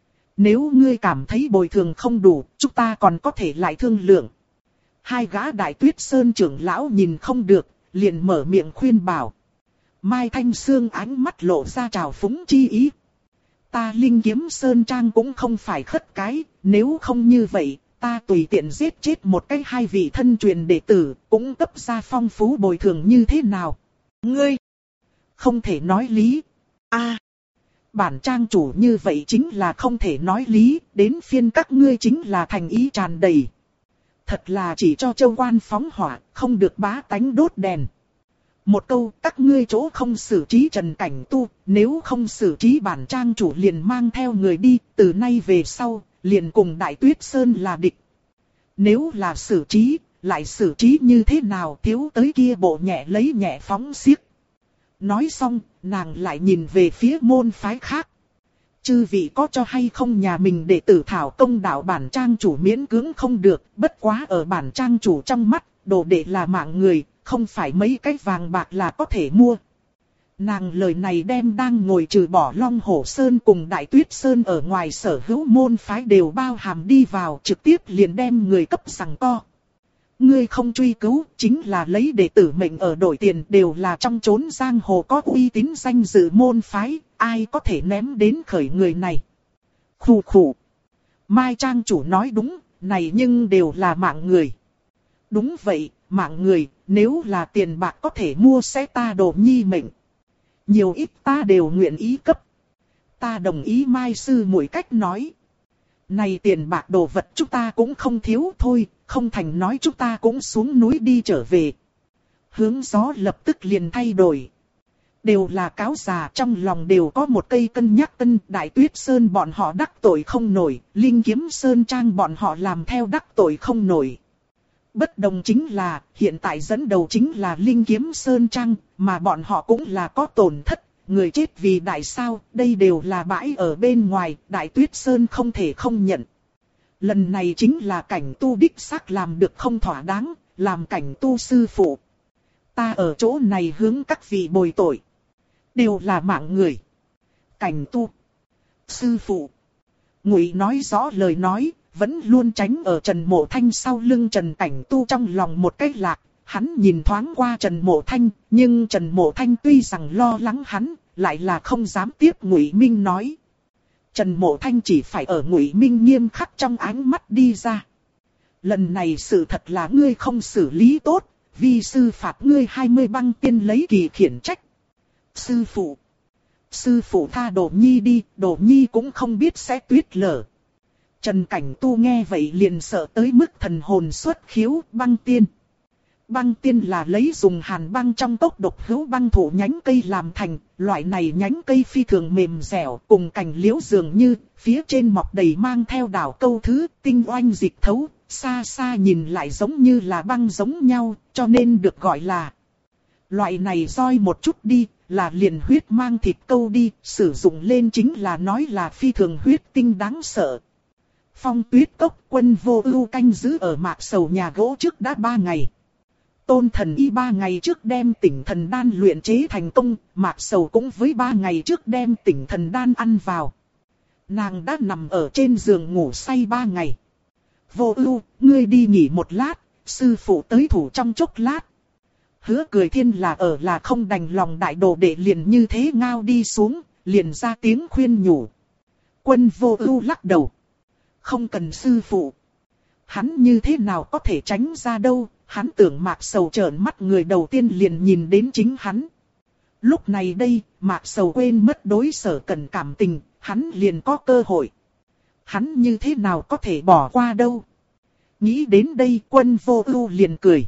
Nếu ngươi cảm thấy bồi thường không đủ, chúng ta còn có thể lại thương lượng. Hai gã Đại Tuyết Sơn trưởng lão nhìn không được, liền mở miệng khuyên bảo. Mai Thanh Sương ánh mắt lộ ra trào phúng chi ý. Ta Linh Kiếm Sơn Trang cũng không phải khất cái, nếu không như vậy, ta tùy tiện giết chết một cái hai vị thân truyền đệ tử, cũng cấp ra phong phú bồi thường như thế nào. Ngươi, không thể nói lý. Bản trang chủ như vậy chính là không thể nói lý, đến phiên các ngươi chính là thành ý tràn đầy. Thật là chỉ cho châu quan phóng hỏa, không được bá tánh đốt đèn. Một câu, các ngươi chỗ không xử trí Trần Cảnh Tu, nếu không xử trí bản trang chủ liền mang theo người đi, từ nay về sau, liền cùng Đại Tuyết Sơn là địch. Nếu là xử trí, lại xử trí như thế nào, thiếu tới kia bộ nhẹ lấy nhẹ phóng xiếc. Nói xong, nàng lại nhìn về phía môn phái khác. Chư vị có cho hay không nhà mình đệ tử thảo công đạo bản trang chủ miễn cưỡng không được, bất quá ở bản trang chủ trong mắt, đồ đệ là mạng người, không phải mấy cái vàng bạc là có thể mua. Nàng lời này đem đang ngồi trừ bỏ Long Hổ Sơn cùng Đại Tuyết Sơn ở ngoài sở hữu môn phái đều bao hàm đi vào, trực tiếp liền đem người cấp sằng co. Ngươi không truy cứu, chính là lấy đệ tử mệnh ở đổi tiền, đều là trong chốn giang hồ có uy tín danh dự môn phái, ai có thể ném đến khởi người này. Khủ khủ. Mai trang chủ nói đúng, này nhưng đều là mạng người. Đúng vậy, mạng người, nếu là tiền bạc có thể mua sẽ ta Đồ Nhi mệnh. Nhiều ít ta đều nguyện ý cấp. Ta đồng ý Mai sư muội cách nói. Này tiền bạc đồ vật chúng ta cũng không thiếu thôi, không thành nói chúng ta cũng xuống núi đi trở về. Hướng gió lập tức liền thay đổi. Đều là cáo già, trong lòng đều có một cây cân nhắc cân. Đại Tuyết Sơn bọn họ đắc tội không nổi, Linh Kiếm Sơn Trang bọn họ làm theo đắc tội không nổi. Bất đồng chính là, hiện tại dẫn đầu chính là Linh Kiếm Sơn Trang, mà bọn họ cũng là có tổn thất. Người chết vì đại sao, đây đều là bãi ở bên ngoài, Đại Tuyết Sơn không thể không nhận. Lần này chính là Cảnh Tu đích xác làm được không thỏa đáng, làm Cảnh Tu sư phụ. Ta ở chỗ này hướng các vị bồi tội. Đều là mạng người. Cảnh Tu sư phụ. Ngụy nói rõ lời nói, vẫn luôn tránh ở Trần Mộ Thanh sau lưng Trần Cảnh Tu trong lòng một cách lạc. Hắn nhìn thoáng qua Trần Mộ Thanh, nhưng Trần Mộ Thanh tuy rằng lo lắng hắn, lại là không dám tiếp Ngụy Minh nói. Trần Mộ Thanh chỉ phải ở Ngụy Minh nghiêm khắc trong ánh mắt đi ra. Lần này sự thật là ngươi không xử lý tốt, vi sư phạt ngươi 20 băng tiên lấy kỳ khiển trách. Sư phụ tha Đồ Nhi đi, Đồ Nhi cũng không biết sẽ tuyết lở. Trần Cảnh Tu nghe vậy liền sợ tới mức thần hồn xuất khiếu. Băng tiên. Băng tiên là lấy dùng hàn băng trong cốc độc hữu băng thủ nhánh cây làm thành, loại này nhánh cây phi thường mềm dẻo, cùng cành liễu dường như, phía trên mọc đầy mang theo đảo câu thứ, tinh oanh dịch thấu, xa xa nhìn lại giống như là băng giống nhau, cho nên được gọi là. Loại này roi một chút đi, là liền huyết mang thịt câu đi, sử dụng lên chính là nói là phi thường huyết tinh đáng sợ. Phong Tuyết Cốc Quân Vô Ưu canh giữ ở Mạc Sầu nhà gỗ trước đã 3 ngày. Tôn Thần Y 3 ngày trước đem Tỉnh Thần Đan luyện chế thành công, Mạc Sầu cũng với 3 ngày trước đem Tỉnh Thần Đan ăn vào. Nàng đã nằm ở trên giường ngủ say 3 ngày. Vô Ưu, ngươi đi nghỉ một lát, sư phụ tới thủ trong chốc lát. Hứa Cười Thiên là không đành lòng đại đồ đệ liền như thế ngao đi xuống, liền ra tiếng khuyên nhủ. Quân Vô Ưu lắc đầu. Không cần sư phụ. Hắn như thế nào có thể tránh ra đâu, hắn tưởng Mạc Sầu trợn mắt người đầu tiên liền nhìn đến chính hắn. Lúc này đây, Mạc Sầu quên mất đối Sở Cẩn cảm tình, hắn liền có cơ hội. Hắn như thế nào có thể bỏ qua đâu. Nghĩ đến đây Quân Vô Ưu liền cười.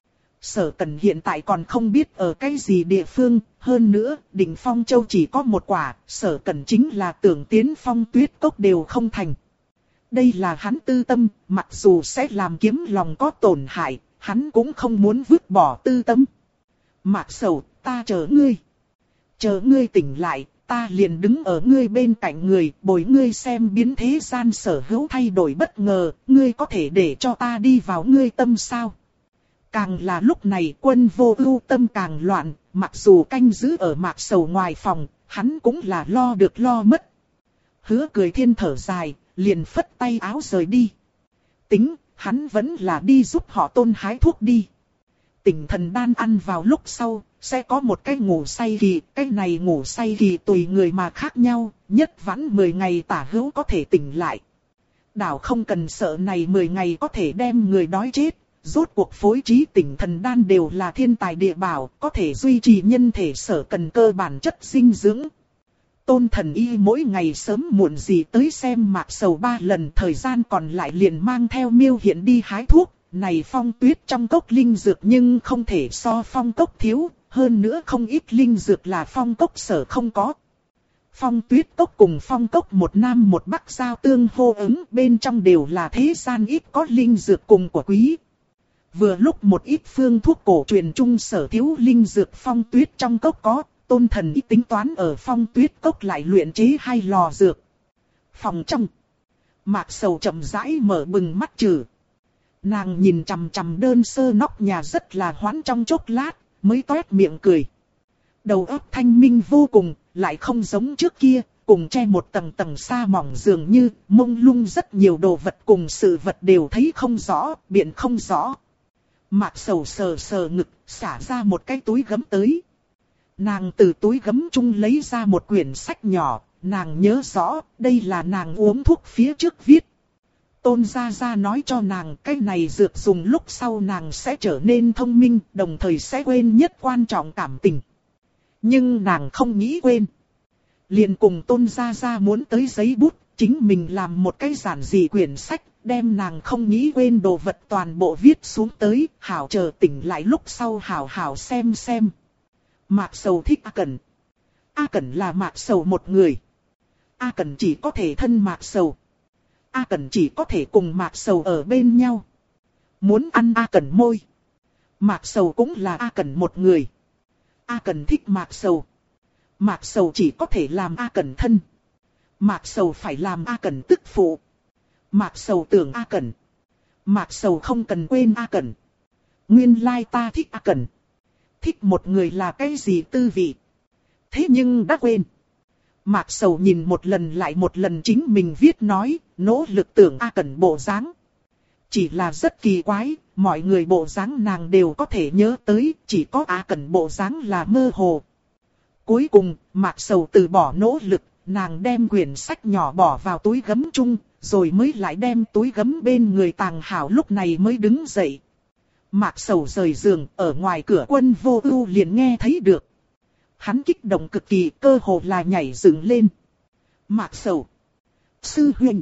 Sở Cẩn hiện tại còn không biết ở cái gì địa phương, hơn nữa, Đỉnh Phong Châu chỉ có một quả, Sở Cẩn chính là tưởng tiến Phong Tuyết Cốc đều không thành. Đây là hắn tư tâm, mặc dù sẽ làm kiếm lòng có tổn hại, hắn cũng không muốn vứt bỏ tư tâm. Mạc Sầu, ta chờ ngươi. Chờ ngươi tỉnh lại, ta liền đứng ở ngươi bên cạnh người, bồi ngươi xem biến thế gian sở hữu thay đổi bất ngờ, ngươi có thể để cho ta đi vào ngươi tâm sao? Càng là lúc này Quân Vô Ưu tâm càng loạn, mặc dù canh giữ ở Mạc Sầu ngoài phòng, hắn cũng là lo được lo mất. Hứa Cười Thiên thở dài, liền phất tay áo rời đi. Tính, hắn vẫn là đi giúp họ Tôn hái thuốc đi. Tỉnh thần đan ăn vào lúc sau, sẽ có một cái ngủ say kỳ. Cái này ngủ say kỳ tùy người mà khác nhau, nhất vãn 10 ngày tả hữu có thể tỉnh lại. Đảo không cần sợ này 10 ngày có thể đem người đói chết. Rốt cuộc phối trí tỉnh thần đan đều là thiên tài địa bảo, có thể duy trì nhân thể sở cần cơ bản chất dinh dưỡng. Tôn Thần Y mỗi ngày sớm muộn gì tới xem Mạc Sầu 3 lần, thời gian còn lại liền mang theo Miêu Hiển đi hái thuốc. Này phong tuyết trong cốc linh dược nhưng không thể so phong cốc thiếu, hơn nữa không ít linh dược là phong cốc sở không có. Phong tuyết cốc cùng phong cốc một nam một bắc giao tương hô ứng, bên trong đều là thế gian ít có linh dược cùng của quý. Vừa lúc một ít phương thuốc cổ truyền trung sở thiếu linh dược phong tuyết trong cốc có, Tôn Thần Y tính toán ở phong tuyết cốc lại luyện chế 2 lò dược. Phòng trong, Mạc Sầu chậm rãi mở bừng mắt trừ. Nàng nhìn chằm chằm đơn sơ nóc nhà rất là hoãn trong chốc lát, mới toét miệng cười. Đầu óc thanh minh vô cùng, lại không giống trước kia, cùng che một tầng tầng sa mỏng dường như, mông lung rất nhiều đồ vật cùng sự vật đều thấy không rõ, biện không rõ. Mạc Sầu sờ sờ ngực, xả ra một cái túi gấm tới. Nàng từ túi gấm chung lấy ra một quyển sách nhỏ, nàng nhớ rõ, đây là nàng uống thuốc phía trước viết. Tôn Gia Gia nói cho nàng cái này dược dùng lúc sau nàng sẽ trở nên thông minh, đồng thời sẽ quên nhất quan trọng cảm tình. Nhưng nàng không nghĩ quên. Liền cùng Tôn Gia Gia muốn tới giấy bút, chính mình làm một cái giản dị quyển sách, đem nàng không nghĩ quên đồ vật toàn bộ viết xuống tới, hảo chờ tỉnh lại lúc sau hảo hảo xem xem. Mạc Sầu thích A Cẩn. A Cẩn là Mạc Sầu một người. A Cẩn chỉ có thể thân Mạc Sầu. A Cẩn chỉ có thể cùng Mạc Sầu ở bên nhau. Muốn ăn A Cẩn môi. Mạc Sầu cũng là A Cẩn một người. A Cẩn thích Mạc Sầu. Mạc Sầu chỉ có thể làm A Cẩn thân. Mạc Sầu phải làm A Cẩn tức phụ. Mạc Sầu tưởng A Cẩn. Mạc Sầu không cần quên A Cẩn. Nguyên lai ta thích A Cẩn. Thích một người là cái gì tư vị. Thế nhưng đã quên. Mạc Sầu nhìn một lần lại một lần chính mình viết nói, nỗ lực tưởng A Cẩn bộ dáng. Chỉ là rất kỳ quái, mọi người bộ dáng nàng đều có thể nhớ tới, chỉ có A Cẩn bộ dáng là mơ hồ. Cuối cùng, Mạc Sầu từ bỏ nỗ lực, nàng đem quyển sách nhỏ bỏ vào túi gấm chung, rồi mới lại đem túi gấm bên người tàng hảo, lúc này mới đứng dậy. Mạc Sầu rời giường, ở ngoài cửa Quân Vô Ưu liền nghe thấy được. Hắn kích động cực kỳ, cơ hồ là nhảy dựng lên. Mạc Sầu, sư huynh,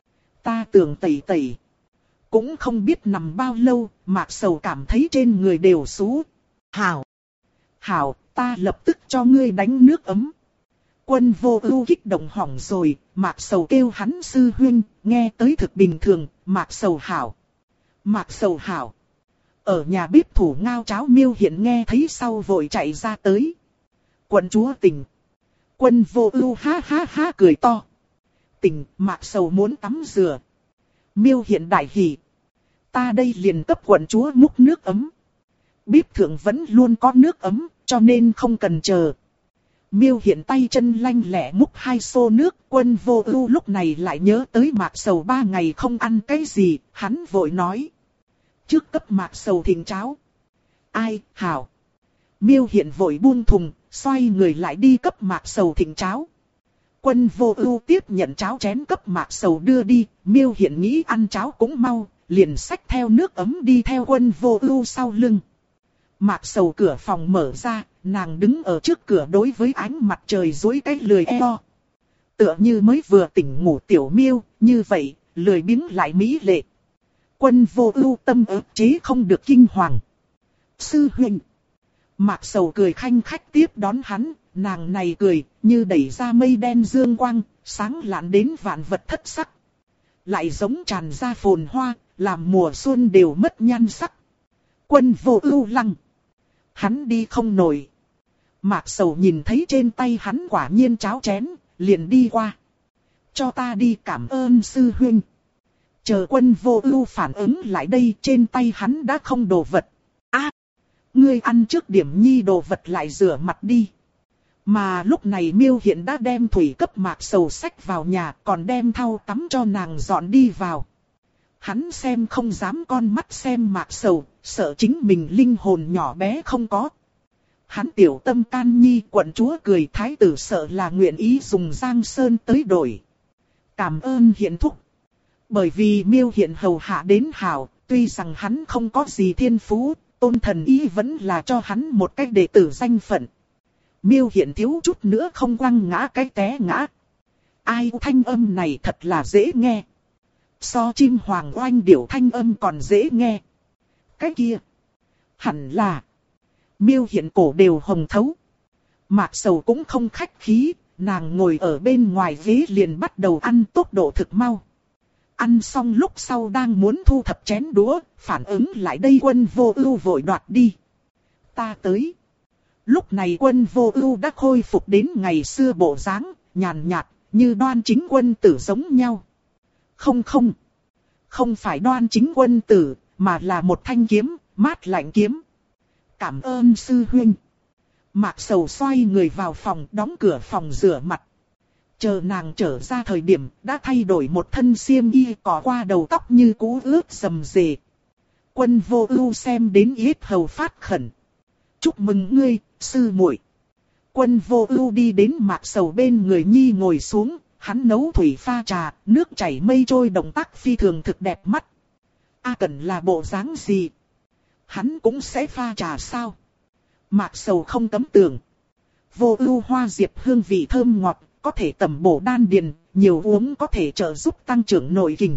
ta tưởng tẩy tẩy. Cũng không biết nằm bao lâu, Mạc Sầu cảm thấy trên người đều xú. Hảo, hảo, ta lập tức cho ngươi đánh nước ấm. Quân Vô Ưu kích động hỏng rồi, Mạc Sầu kêu hắn sư huynh, nghe tới thực bình thường, Mạc Sầu hảo. Mạc Sầu hảo. Ở nhà bếp thủ ngao cháo Miêu Hiển nghe thấy sau vội chạy ra tới. Quận chúa Tình. Quân Vô Ưu ha ha ha cười to. Tình, Mạc Sầu muốn tắm rửa. Miêu Hiển đại hỉ. Ta đây liền cấp quận chúa múc nước ấm. Bếp thượng vẫn luôn có nước ấm, cho nên không cần chờ. Miêu Hiển tay chân lanh lẹ múc 2 xô nước. Quân Vô Ưu lúc này lại nhớ tới Mạc Sầu 3 ngày không ăn cái gì, hắn vội nói. Trước cấp Mạc Sầu thịnh cháo. Ai, hảo. Miêu Hiển vội buông thùng, xoay người lại đi cấp Mạc Sầu thịnh cháo. Quân Vô Ưu tiếp nhận cháo chén cấp Mạc Sầu đưa đi, Miêu Hiển nghĩ ăn cháo cũng mau, liền xách theo nước ấm đi theo Quân Vô Ưu sau lưng. Mạc Sầu cửa phòng mở ra, nàng đứng ở trước cửa đối với ánh mặt trời duỗi cái lười eo. Tựa như mới vừa tỉnh ngủ tiểu miêu, như vậy, lười biếng lại mỹ lệ. Quân Vô Ưu tâm ức chế không được kinh hoàng. Sư huynh. Mạc Sầu cười khanh khách tiếp đón hắn, nàng này cười như đẩy ra mây đen dương quang, sáng lạn đến vạn vật thất sắc. Lại giống tràn ra phồn hoa, làm mùa xuân đều mất nhan sắc. Quân Vô Ưu lăng. Hắn đi không nổi. Mạc Sầu nhìn thấy trên tay hắn quả nhiên cháo chén, liền đi qua. Cho ta đi, cảm ơn sư huynh. Chờ Quân Vô Ưu phản ứng lại đây, trên tay hắn đã không đồ vật. A, ngươi ăn trước điểm nhi đồ vật lại rửa mặt đi. Mà lúc này Miêu Hiển đã đem thủy cấp Mạc Sầu xách vào nhà, còn đem thau tắm cho nàng dọn đi vào. Hắn xem không dám con mắt xem Mạc Sầu, sợ chính mình linh hồn nhỏ bé không có. Hắn tiểu tâm can nhi, quận chúa cười, thái tử sợ là nguyện ý dùng Giang Sơn tới đổi. Cảm ơn Hiển thúc. Bởi vì Miêu Hiển hầu hạ đến hảo, tuy rằng hắn không có gì thiên phú, Tôn thần ý vẫn là cho hắn một cách đệ tử danh phận. Miêu Hiển thiếu chút nữa không quăng ngã cái té ngã. Ai thanh âm này thật là dễ nghe. So chim hoàng oanh điểu thanh âm còn dễ nghe. Cái kia, hẳn là Miêu Hiển cổ đều hồng thấu. Mạc Sầu cũng không khách khí, nàng ngồi ở bên ngoài ghế liền bắt đầu ăn, tốc độ thực mau. Ăn xong lúc sau đang muốn thu thập chén đũa, phản ứng lại đây Quân Vô Ưu vội đoạt đi. Ta tới. Lúc này Quân Vô Ưu đã khôi phục đến ngày xưa bộ dáng, nhàn nhạt, như Đoan Chính quân tử giống nhau. Không phải Đoan Chính quân tử, mà là một thanh kiếm, mát lạnh kiếm. Cảm ơn sư huynh. Mạc Sầu xoay người vào phòng, đóng cửa phòng rửa mặt. Chờ nàng trở ra thời điểm, đã thay đổi một thân xiêm y, cỏ qua đầu tóc như cũ ướt rầm rề. Quân Vô Ưu xem đến yết hầu phát khẩn. Chúc mừng ngươi, sư muội. Quân Vô Ưu đi đến Mạc Sầu bên người nhi ngồi xuống, hắn nấu thủy pha trà, nước chảy mây trôi, động tác phi thường thực đẹp mắt. A Cẩn là bộ dáng gì? Hắn cũng sẽ pha trà sao? Mạc Sầu không cấm tưởng. Vô Ưu hoa diệp hương vị thơm ngọt, có thể tẩm bổ đan điền, nhiều uống có thể trợ giúp tăng trưởng nội kình.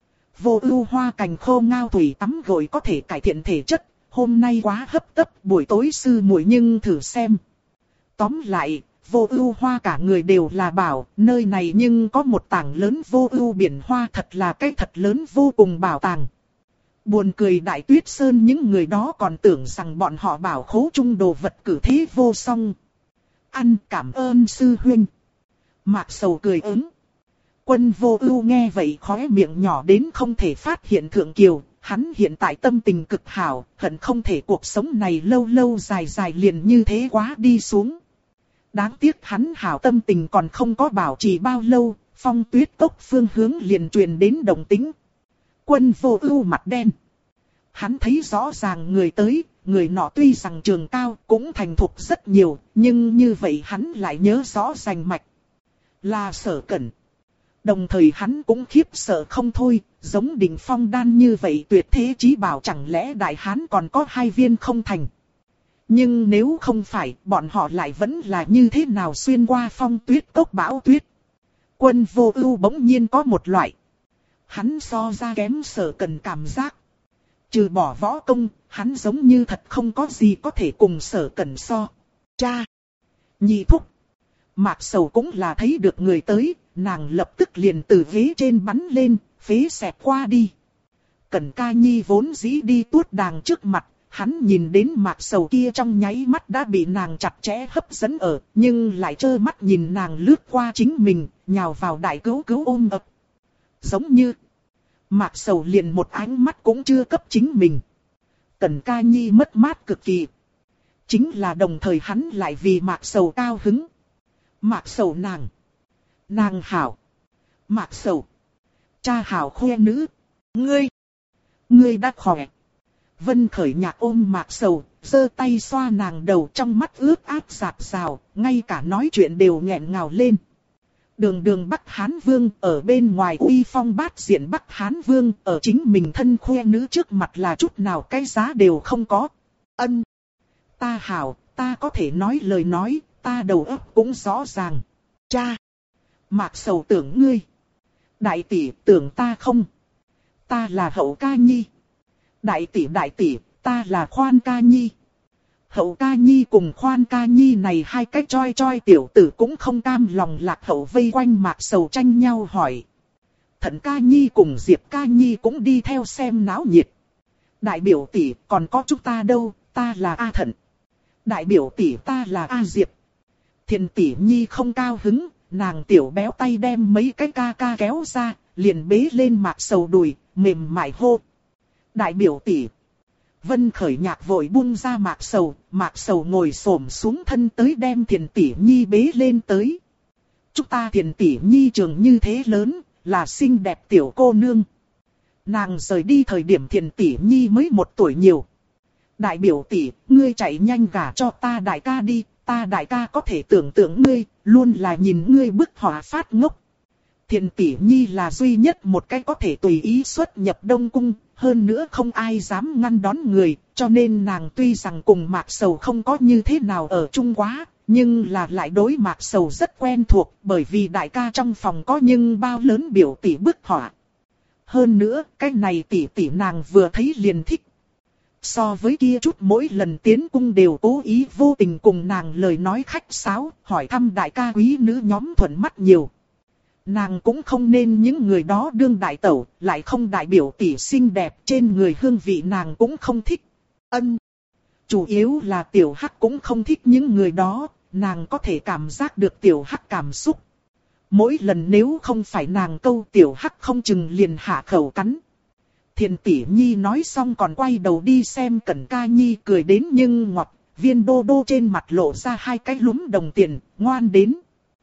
Vô Ưu hoa cành khô ngao thủy tắm gội có thể cải thiện thể chất, hôm nay quá hấp tấp, buổi tối sư muội nhưng thử xem. Tóm lại, Vô Ưu hoa cả người đều là bảo, nơi này nhưng có một tảng lớn Vô Ưu biển hoa, thật là cái thật lớn vô cùng bảo tàng. Buồn cười Đại Tuyết Sơn những người đó còn tưởng rằng bọn họ bảo khố trung đồ vật cử thế vô song. Ăn, cảm ơn sư huynh. Mạc Sầu cười ứng. Quân Vô Ưu nghe vậy khóe miệng nhỏ đến không thể phát hiện thượng kiều, hắn hiện tại tâm tình cực hảo, hận không thể cuộc sống này lâu lâu dài dài liền như thế quá đi xuống. Đáng tiếc hắn hảo tâm tình còn không có bảo trì bao lâu, Phong Tuyết cốc phương hướng liền truyền đến động tĩnh. Quân Vô Ưu mặt đen. Hắn thấy rõ ràng người tới, người nọ tuy rằng trường cao cũng thành thục rất nhiều, nhưng như vậy hắn lại nhớ rõ rành mạch. Là Sở Cẩn. Đồng thời hắn cũng khiếp sợ không thôi, giống đỉnh phong đan như vậy tuyệt thế chí bảo chẳng lẽ đại hán còn có 2 viên không thành. Nhưng nếu không phải, bọn họ lại vẫn là như thế nào xuyên qua Phong Tuyết cốc bão tuyết. Quân Vô Ưu bỗng nhiên có một loại hắn so ra kém Sở Cẩn cảm giác. Trừ bỏ võ công, hắn giống như thật không có gì có thể cùng Sở Cẩn so. Cha! Nhị thúc! Mạc Sầu cũng là thấy được người tới, nàng lập tức liền từ ghế trên bắn lên, phế xẹt qua đi. Cẩn Ca Nhi vốn dĩ đi tuốt đàng trước mặt, hắn nhìn đến Mạc Sầu kia trong nháy mắt đã bị nàng chặt chẽ hấp dẫn ở, nhưng lại trơ mắt nhìn nàng lướt qua chính mình, nhào vào đại cứu cứu ôm ập. Giống như Mạc Sầu liền một ánh mắt cũng chưa cấp chính mình. Cẩn Ca Nhi mất mát cực kỳ. Chính là đồng thời hắn lại vì Mạc Sầu cao hứng. Mạc Sầu nàng hảo. Mạc Sầu, cha hảo khoe nữ. Ngươi đã khỏe. Vân Khởi Nhạc ôm Mạc Sầu, giơ tay xoa nàng đầu, trong mắt ướt át rạt rào, ngay cả nói chuyện đều nghẹn ngào lên. Đường Bắc Hán Vương ở bên ngoài uy phong bát diện, Bắc Hán Vương ở chính mình thân khoe nữ trước mặt là chút nào cái giá đều không có. Ân, ta hảo, ta có thể nói lời nói, ta đầu óc cũng rõ ràng. Cha! Mạc Sầu tưởng ngươi. Đại tỷ tưởng ta không? Ta là Hậu Ca Nhi. Đại tỷ, ta là Khoan Ca Nhi. Hậu Ca Nhi cùng Khoan Ca Nhi này hai cái choi choi tiểu tử cũng không cam lòng lạc hậu vây quanh Mạc Sầu tranh nhau hỏi. Thận Ca Nhi cùng Diệp Ca Nhi cũng đi theo xem náo nhiệt. Đại biểu tỷ còn có chúng ta đâu, ta là A Thận. Đại biểu tỷ ta là A Diệp. Thiền tỷ Nhi không cao hứng, nàng tiểu béo tay đem mấy cái ca ca kéo ra, liền bế lên Mạc Sầu đùi, mềm mại hô. Đại biểu tỷ. Vân Khởi Nhạc vội buông ra Mạc Sầu ngồi xổm xuống thân tới đem Thiền tỷ Nhi bế lên tới. Chúng ta Thiền tỷ Nhi trường như thế lớn, là xinh đẹp tiểu cô nương. Nàng rời đi thời điểm Thiền tỷ Nhi mới 1 tuổi nhiều. Đại biểu tỷ, ngươi chạy nhanh gả cho ta đại ca đi, ta đại ca có thể tưởng tượng ngươi, luôn là nhìn ngươi bức họa phát ngốc. Thiện tỷ nhi là duy nhất một cái có thể tùy ý xuất nhập Đông Cung, hơn nữa không ai dám ngăn đón người, cho nên nàng tuy rằng cùng Mạc Sầu không có như thế nào ở chung quá, nhưng là lại đối Mạc Sầu rất quen thuộc, bởi vì đại ca trong phòng có nhưng bao lớn biểu tỷ bức họa. Hơn nữa, cái này tỷ tỷ nàng vừa thấy liền thích. So với kia chút mỗi lần tiến cung đều cố ý vô tình cùng nàng lời nói khách sáo, hỏi thăm đại ca quý nữ nhóm thuận mắt nhiều. Nàng cũng không nên những người đó đương đại tẩu, lại không đại biểu tỷ xinh đẹp, trên người hương vị nàng cũng không thích. Chủ yếu là tiểu hắc cũng không thích những người đó, nàng có thể cảm giác được tiểu hắc cảm xúc. Mỗi lần nếu không phải nàng câu tiểu hắc không chừng liền hạ khẩu cắn. Thiền tỷ nhi nói xong còn quay đầu đi xem Cẩn Ca Nhi cười đến nhưng ngọt, viên đô đô trên mặt lộ ra hai cái lúm đồng tiền, ngoan đến.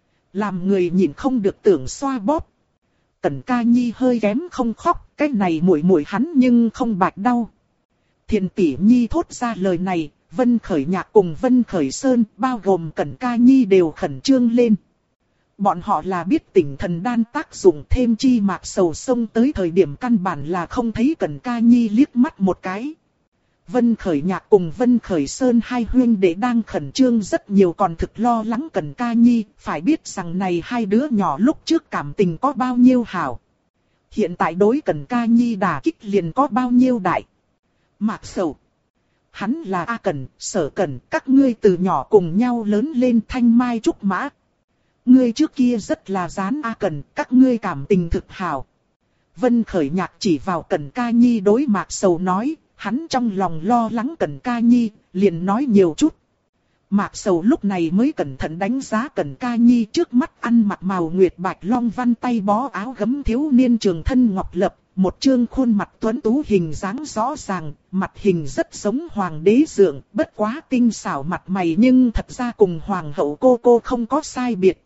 Làm người nhìn không được tưởng xoa bóp. Cẩn Ca Nhi hơi kém không khóc, cái này muội muội hắn nhưng không bạch đau. Thiền tỷ nhi thốt ra lời này, Vân Khởi Nhạc cùng Vân Khởi Sơn bao gồm Cẩn Ca Nhi đều khẩn trương lên. Bọn họ là biết tỉnh thần đan tác dụng thêm chi Mạc Sầu xông tới thời điểm căn bản là không thấy Cẩn Ca Nhi liếc mắt một cái. Vân Khởi Nhạc cùng Vân Khởi Sơn hai huynh đệ đang khẩn trương rất nhiều còn thực lo lắng Cẩn Ca Nhi, phải biết rằng này hai đứa nhỏ lúc trước cảm tình có bao nhiêu hảo. Hiện tại đối Cẩn Ca Nhi đả kích liền có bao nhiêu đại. Mạc Sầu. Hắn là A Cẩn, Sở Cẩn, các ngươi từ nhỏ cùng nhau lớn lên thanh mai trúc mã. Ngươi trước kia rất là dán A Cẩn, các ngươi cảm tình thực hảo. Vân Khởi Nhạc chỉ vào Cẩn Ca Nhi đối Mạc Sầu nói, hắn trong lòng lo lắng Cẩn Ca Nhi, liền nói nhiều chút. Mạc Sầu lúc này mới cẩn thận đánh giá Cẩn Ca Nhi trước mắt ăn mặc màu nguyệt bạch long văn tay bó áo gấm thiếu niên trường thân ngọc lập, một trương khuôn mặt tuấn tú hình dáng rõ ràng, mặt hình rất giống hoàng đế dượng, bất quá tinh xảo mặt mày nhưng thật ra cùng hoàng hậu cô không có sai biệt.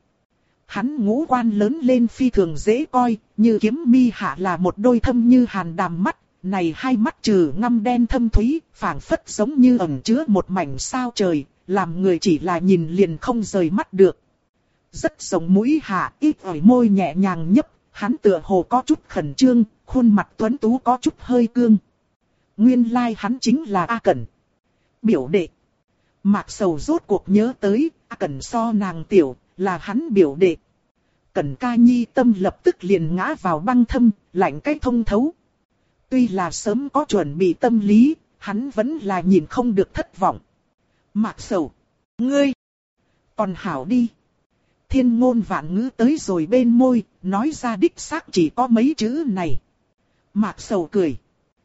Hắn ngũ quan lớn lên phi thường dễ coi, như kiếm mi hạ là một đôi thâm như hàn đàm mắt, này hai mắt trừ ngăm đen thâm thúy, phảng phất giống như ẩn chứa một mảnh sao trời, làm người chỉ là nhìn liền không rời mắt được. Rất giống mũi hạ, ít ỏi môi nhẹ nhàng nhấp, hắn tựa hồ có chút khẩn trương, khuôn mặt tuấn tú có chút hơi cương. Nguyên lai hắn chính là A Cẩn. Biểu đệ. Mạc Sầu rốt cuộc nhớ tới, A Cẩn so nàng tiểu, là hắn biểu đệ. Cẩn Ca Nhi tâm lập tức liền ngã vào băng thâm, lạnh cái thông thấu. Tuy là sớm có chuẩn bị tâm lý, hắn vẫn là nhìn không được thất vọng. Mạc Sầu, ngươi, còn hảo đi. Thiên ngôn vạn ngữ tới rồi bên môi, nói ra đích xác chỉ có mấy chữ này. Mạc Sầu cười.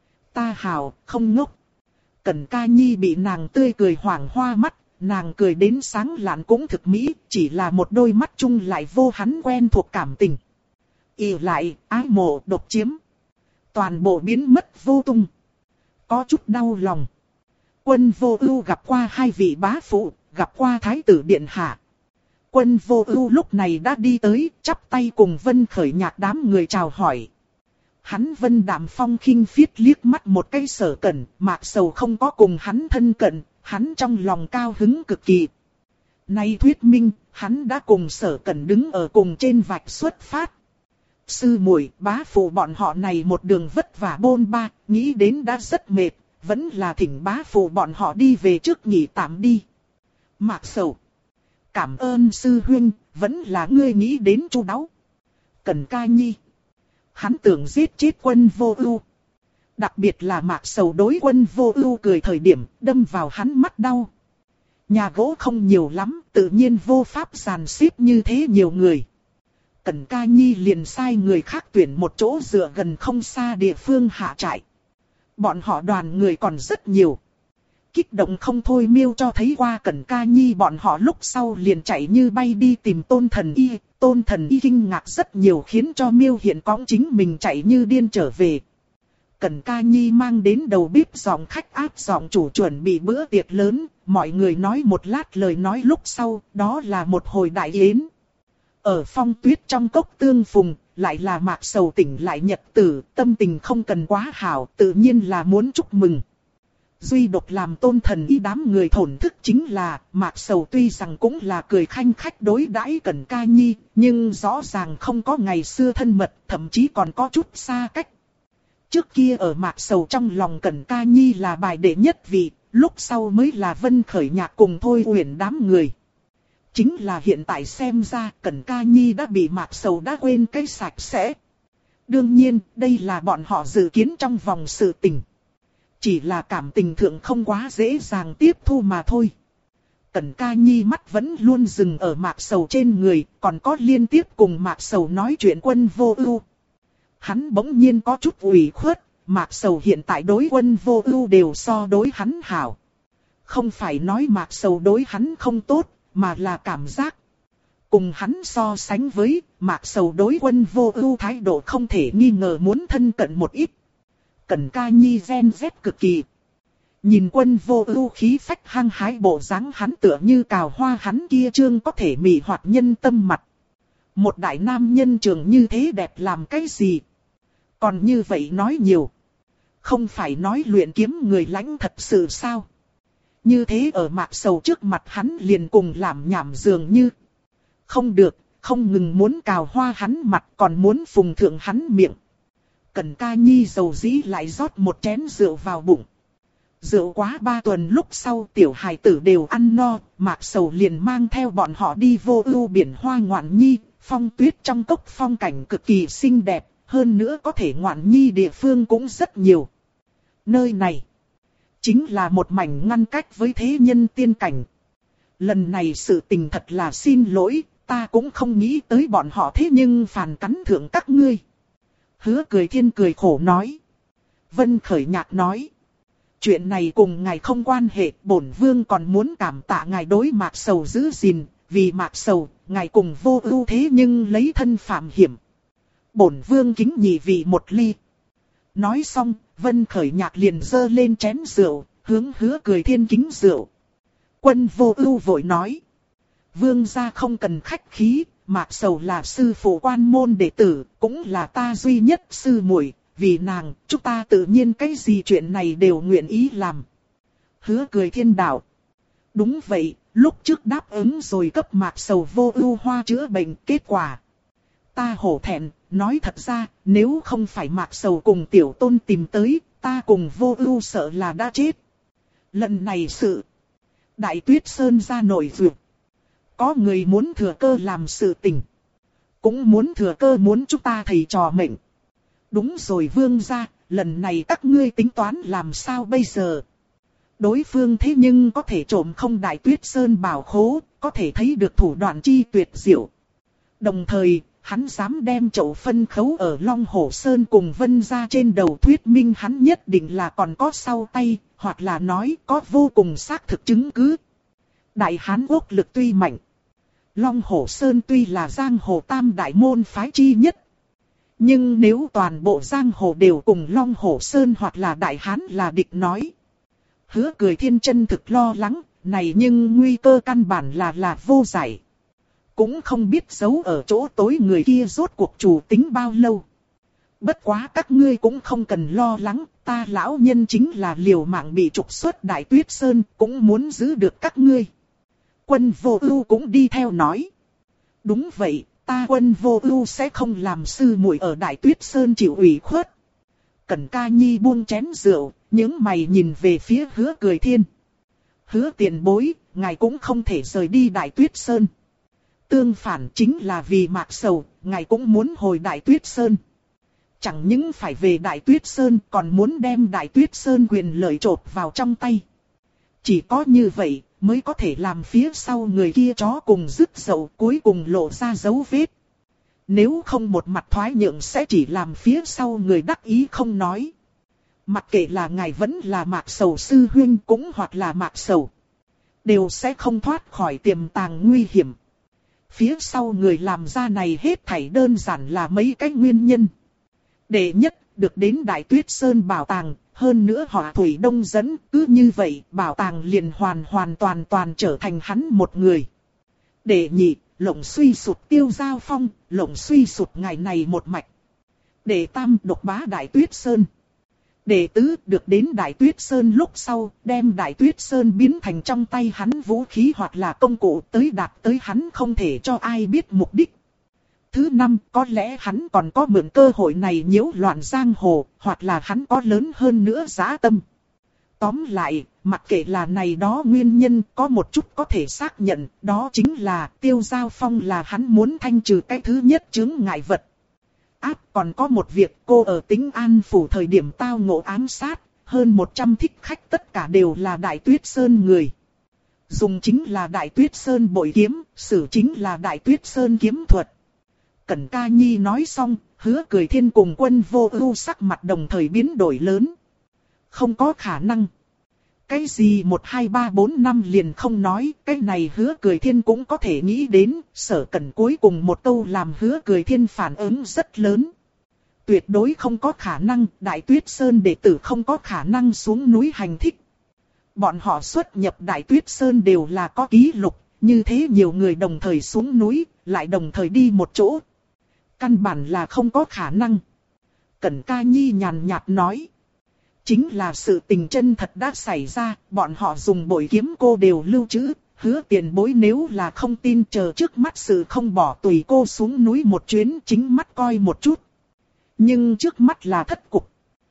Ta hảo, không ngốc. Cẩn Ca Nhi bị nàng tươi cười hoảng hoa mắt, nàng cười đến sáng lạn cũng thực mỹ, chỉ là một đôi mắt chung lại vô hắn quen thuộc cảm tình. Ỷ lại, ái mộ, độc chiếm. Toàn bộ biến mất vô tung. Có chút đau lòng. Quân Vô Ưu gặp qua hai vị bá phụ, gặp qua thái tử điện hạ. Quân Vô Ưu lúc này đã đi tới, chắp tay cùng Vân Khởi Nhạc đám người chào hỏi. Hắn Vân Đạm Phong khinh phiết liếc mắt một cái Sở Cẩn, Mạc Sầu không có cùng hắn thân cận, hắn trong lòng cao hứng cực kỳ. Nay thuyết minh, hắn đã cùng Sở Cẩn đứng ở cùng trên vạch xuất phát. Sư muội, bá phụ bọn họ này một đường vất vả bôn ba, nghĩ đến đã rất mệt, vẫn là thỉnh bá phụ bọn họ đi về trước nghỉ tạm đi. Mạc Sầu. Cảm ơn sư huynh, vẫn là ngươi nghĩ đến chu đáo. Cẩn Ca Nhi. Hắn tưởng giết chết Quân Vô Ưu. Đặc biệt là Mạc Sầu đối Quân Vô Ưu cười thời điểm, đâm vào hắn mắt đau. Nhà gỗ không nhiều lắm, tự nhiên vô pháp dàn xếp như thế nhiều người. Cẩn Ca Nhi liền sai người khác tuyển một chỗ dựa gần không xa địa phương hạ trại. Bọn họ đoàn người còn rất nhiều. Kích động không thôi miêu cho thấy qua Cẩn Ca Nhi bọn họ lúc sau liền chạy như bay đi tìm Tôn Thần Y. Tôn Thần Y kinh ngạc rất nhiều khiến cho miêu hiện cõng chính mình chạy như điên trở về. Cẩn Ca Nhi mang đến đầu bếp giọng khách áp giọng chủ chuẩn bị bữa tiệc lớn. Mọi người nói một lát lời nói lúc sau, đó là một hồi đại yến. Ở Phong Tuyết trong cốc tương phùng, lại là Mạc Sầu tỉnh lại nhật tử, tâm tình không cần quá hảo, tự nhiên là muốn chúc mừng. Duy độc làm Tôn Thần Y đám người thổn thức chính là, Mạc Sầu tuy rằng cũng là cười khanh khách đối đãi Cẩn Ca Nhi, nhưng rõ ràng không có ngày xưa thân mật, thậm chí còn có chút xa cách. Trước kia ở Mạc Sầu trong lòng Cẩn Ca Nhi là bài đệ nhất vị, lúc sau mới là Vân Khởi Nhạc cùng Thôi Uyển đám người. Chính là hiện tại xem ra Cẩn Ca Nhi đã bị Mạc Sầu đã quên cái sạch sẽ. Đương nhiên, đây là bọn họ dự kiến trong vòng sự tình. Chỉ là cảm tình thượng không quá dễ dàng tiếp thu mà thôi. Cẩn Ca Nhi mắt vẫn luôn dừng ở Mạc Sầu trên người, còn có liên tiếp cùng Mạc Sầu nói chuyện Quân Vô Ưu. Hắn bỗng nhiên có chút ủy khuất, Mạc Sầu hiện tại đối Quân Vô Ưu đều so đối hắn hảo. Không phải nói Mạc Sầu đối hắn không tốt, mà là cảm giác. Cùng hắn so sánh với, Mạc Sầu đối Quân Vô Ưu thái độ không thể nghi ngờ muốn thân cận một ít. Cẩn Ca Nhi gen rét cực kỳ. Nhìn Quân Vô Ưu khí phách hăng hái bộ dáng, hắn tựa như cào hoa hắn kia trương có thể mị hoặc nhân tâm mặt. Một đại nam nhân trường như thế đẹp làm cái gì? Còn như vậy nói nhiều. Không phải nói luyện kiếm người lãnh thật sự sao? Như thế ở Mạc Sầu trước mặt hắn liền cùng làm nhảm dường như. Không được, không ngừng muốn cào hoa hắn mặt còn muốn phùng thượng hắn miệng. Cẩn Ca Nhi dầu dĩ lại rót một chén rượu vào bụng. Rượu quá 3 tuần lúc sau tiểu hài tử đều ăn no, Mạc Sầu liền mang theo bọn họ đi Vô Ưu biển hoa ngoạn nhi, phong tuyết trong cốc phong cảnh cực kỳ xinh đẹp, hơn nữa có thể ngoạn nhi địa phương cũng rất nhiều. Nơi này chính là một mảnh ngăn cách với thế nhân tiên cảnh. Lần này sự tình thật là xin lỗi, ta cũng không nghĩ tới bọn họ thế nhưng phản cắn thượng các ngươi. Hứa Cười Thiên cười khổ nói. Vân Khởi Nhạc nói. Chuyện này cùng ngài không quan hệ, bổn vương còn muốn cảm tạ ngài đối Mạc Sầu giữ gìn, vì Mạc Sầu, ngài cùng Vô Ưu thế nhưng lấy thân phạm hiểm. Bổn vương kính nhị vị một ly. Nói xong, Vân Khởi Nhạc liền giơ lên chén rượu, hướng Hứa Cười Thiên kính rượu. Quân Vô Ưu vội nói. Vương gia không cần khách khí, Mạc Sầu là sư phụ quan môn đệ tử, cũng là ta duy nhất sư muội, vì nàng, chúng ta tự nhiên cái gì chuyện này đều nguyện ý làm. Hứa Cười Thiên đạo. Đúng vậy, lúc trước đáp ứng rồi cấp Mạc Sầu Vô Ưu hoa chữa bệnh, kết quả. Ta hổ thẹn, nói thật ra, nếu không phải Mạc Sầu cùng Tiểu Tôn tìm tới, ta cùng Vô Ưu sợ là đã chết. Lần này sự, Đại Tuyết Sơn ra nổi duyệt. Có người muốn thừa cơ làm sự tình. Cũng muốn thừa cơ muốn chúng ta thầy trò mệnh. Đúng rồi vương gia, lần này các ngươi tính toán làm sao bây giờ? Đối phương thế nhưng có thể trộm không Đại Tuyết Sơn bảo khố, có thể thấy được thủ đoạn chi tuyệt diệu. Đồng thời, hắn dám đem chậu phân khấu ở Long Hổ Sơn cùng Vân gia trên đầu, thuyết minh hắn nhất định là còn có sau tay, hoặc là nói có vô cùng xác thực chứng cứ. Đại Hán Quốc lực tuy mạnh, Long Hổ Sơn tuy là giang hồ tam đại môn phái chi nhất. Nhưng nếu toàn bộ giang hồ đều cùng Long Hổ Sơn hoặc là Đại Hán là địch nói. Hứa Cười Thiên chân thực lo lắng, này nhưng nguy cơ căn bản là vô giải. Cũng không biết giấu ở chỗ tối người kia rốt cuộc chủ tính bao lâu. Bất quá các ngươi cũng không cần lo lắng, ta lão nhân chính là liều mạng bị trục xuất Đại Tuyết Sơn, cũng muốn giữ được các ngươi. Quân Vô Ưu cũng đi theo nói. Đúng vậy, ta Quân Vô Ưu sẽ không làm sư muội ở Đại Tuyết Sơn chịu ủy khuất. Cẩn Ca Nhi buông chén rượu, nhướng mày nhìn về phía Hứa Cười Thiên. Hứa tiền bối, ngài cũng không thể rời đi Đại Tuyết Sơn. Tương phản chính là vì Mạc Sầu, ngài cũng muốn hồi Đại Tuyết Sơn. Chẳng những phải về Đại Tuyết Sơn, còn muốn đem Đại Tuyết Sơn quyền lợi chộp vào trong tay. Chỉ có như vậy, mới có thể làm phía sau người kia chó cùng rứt dậu, cuối cùng lộ ra dấu vết. Nếu không một mặt thoái nhượng sẽ chỉ làm phía sau người đắc ý không nói. Mặc kệ là ngài vẫn là Mạc Sầu sư huynh cũng hoặc là Mạc Sầu, đều sẽ không thoát khỏi tiềm tàng nguy hiểm. Phía sau người làm ra này hết thảy đơn giản là mấy cái nguyên nhân. Đệ nhất, được đến Đại Tuyết Sơn bảo tàng, hơn nữa họ Thủy Đông dẫn, cứ như vậy bảo tàng liền hoàn toàn trở thành hắn một người. Đệ nhị, lộng suy sụt Tiêu Giao Phong, lộng suy sụt ngày này một mạch. Đệ tam, độc bá Đại Tuyết Sơn. Đệ tứ được đến Đại Tuyết Sơn lúc sau, đem Đại Tuyết Sơn biến thành trong tay hắn vũ khí hoặc là công cụ đạt tới hắn không thể cho ai biết mục đích. Thứ năm, có lẽ hắn còn có mượn cơ hội này nhiễu loạn giang hồ, hoặc là hắn có lớn hơn nữa dã tâm. Tóm lại, mặc kệ là này đó nguyên nhân, có một chút có thể xác nhận, đó chính là Tiêu Giao Phong là hắn muốn thanh trừ cái thứ nhất chướng ngại vật. Còn có một việc, cô ở Tĩnh An Phủ thời điểm tao ngộ ám sát, hơn 100 thích khách tất cả đều là Đại Tuyết Sơn người. Dùng chính là Đại Tuyết Sơn bội kiếm, sử chính là Đại Tuyết Sơn kiếm thuật. Cẩn Ca Nhi nói xong, Hứa Cười Thiên cùng Quân Vô Ưu sắc mặt đồng thời biến đổi lớn. Không có khả năng. Cái gì 1, 2, 3, 4, 5 liền không nói, cái này Hứa Cười Thiên cũng có thể nghĩ đến, Sở Cẩn cuối cùng một câu làm Hứa Cười Thiên phản ứng rất lớn. Tuyệt đối không có khả năng, Đại Tuyết Sơn đệ tử không có khả năng xuống núi hành thích. Bọn họ xuất nhập Đại Tuyết Sơn đều là có ký lục, như thế nhiều người đồng thời xuống núi, lại đồng thời đi một chỗ. Căn bản là không có khả năng. Cẩn Ca Nhi nhàn nhạt nói. Chính là sự tình chân thật đã xảy ra, bọn họ dùng bội kiếm cô đều lưu trữ, Hứa tiền bối nếu là không tin chờ trước mắt sự không bỏ tùy cô xuống núi một chuyến chính mắt coi một chút. Nhưng trước mắt là thất cục.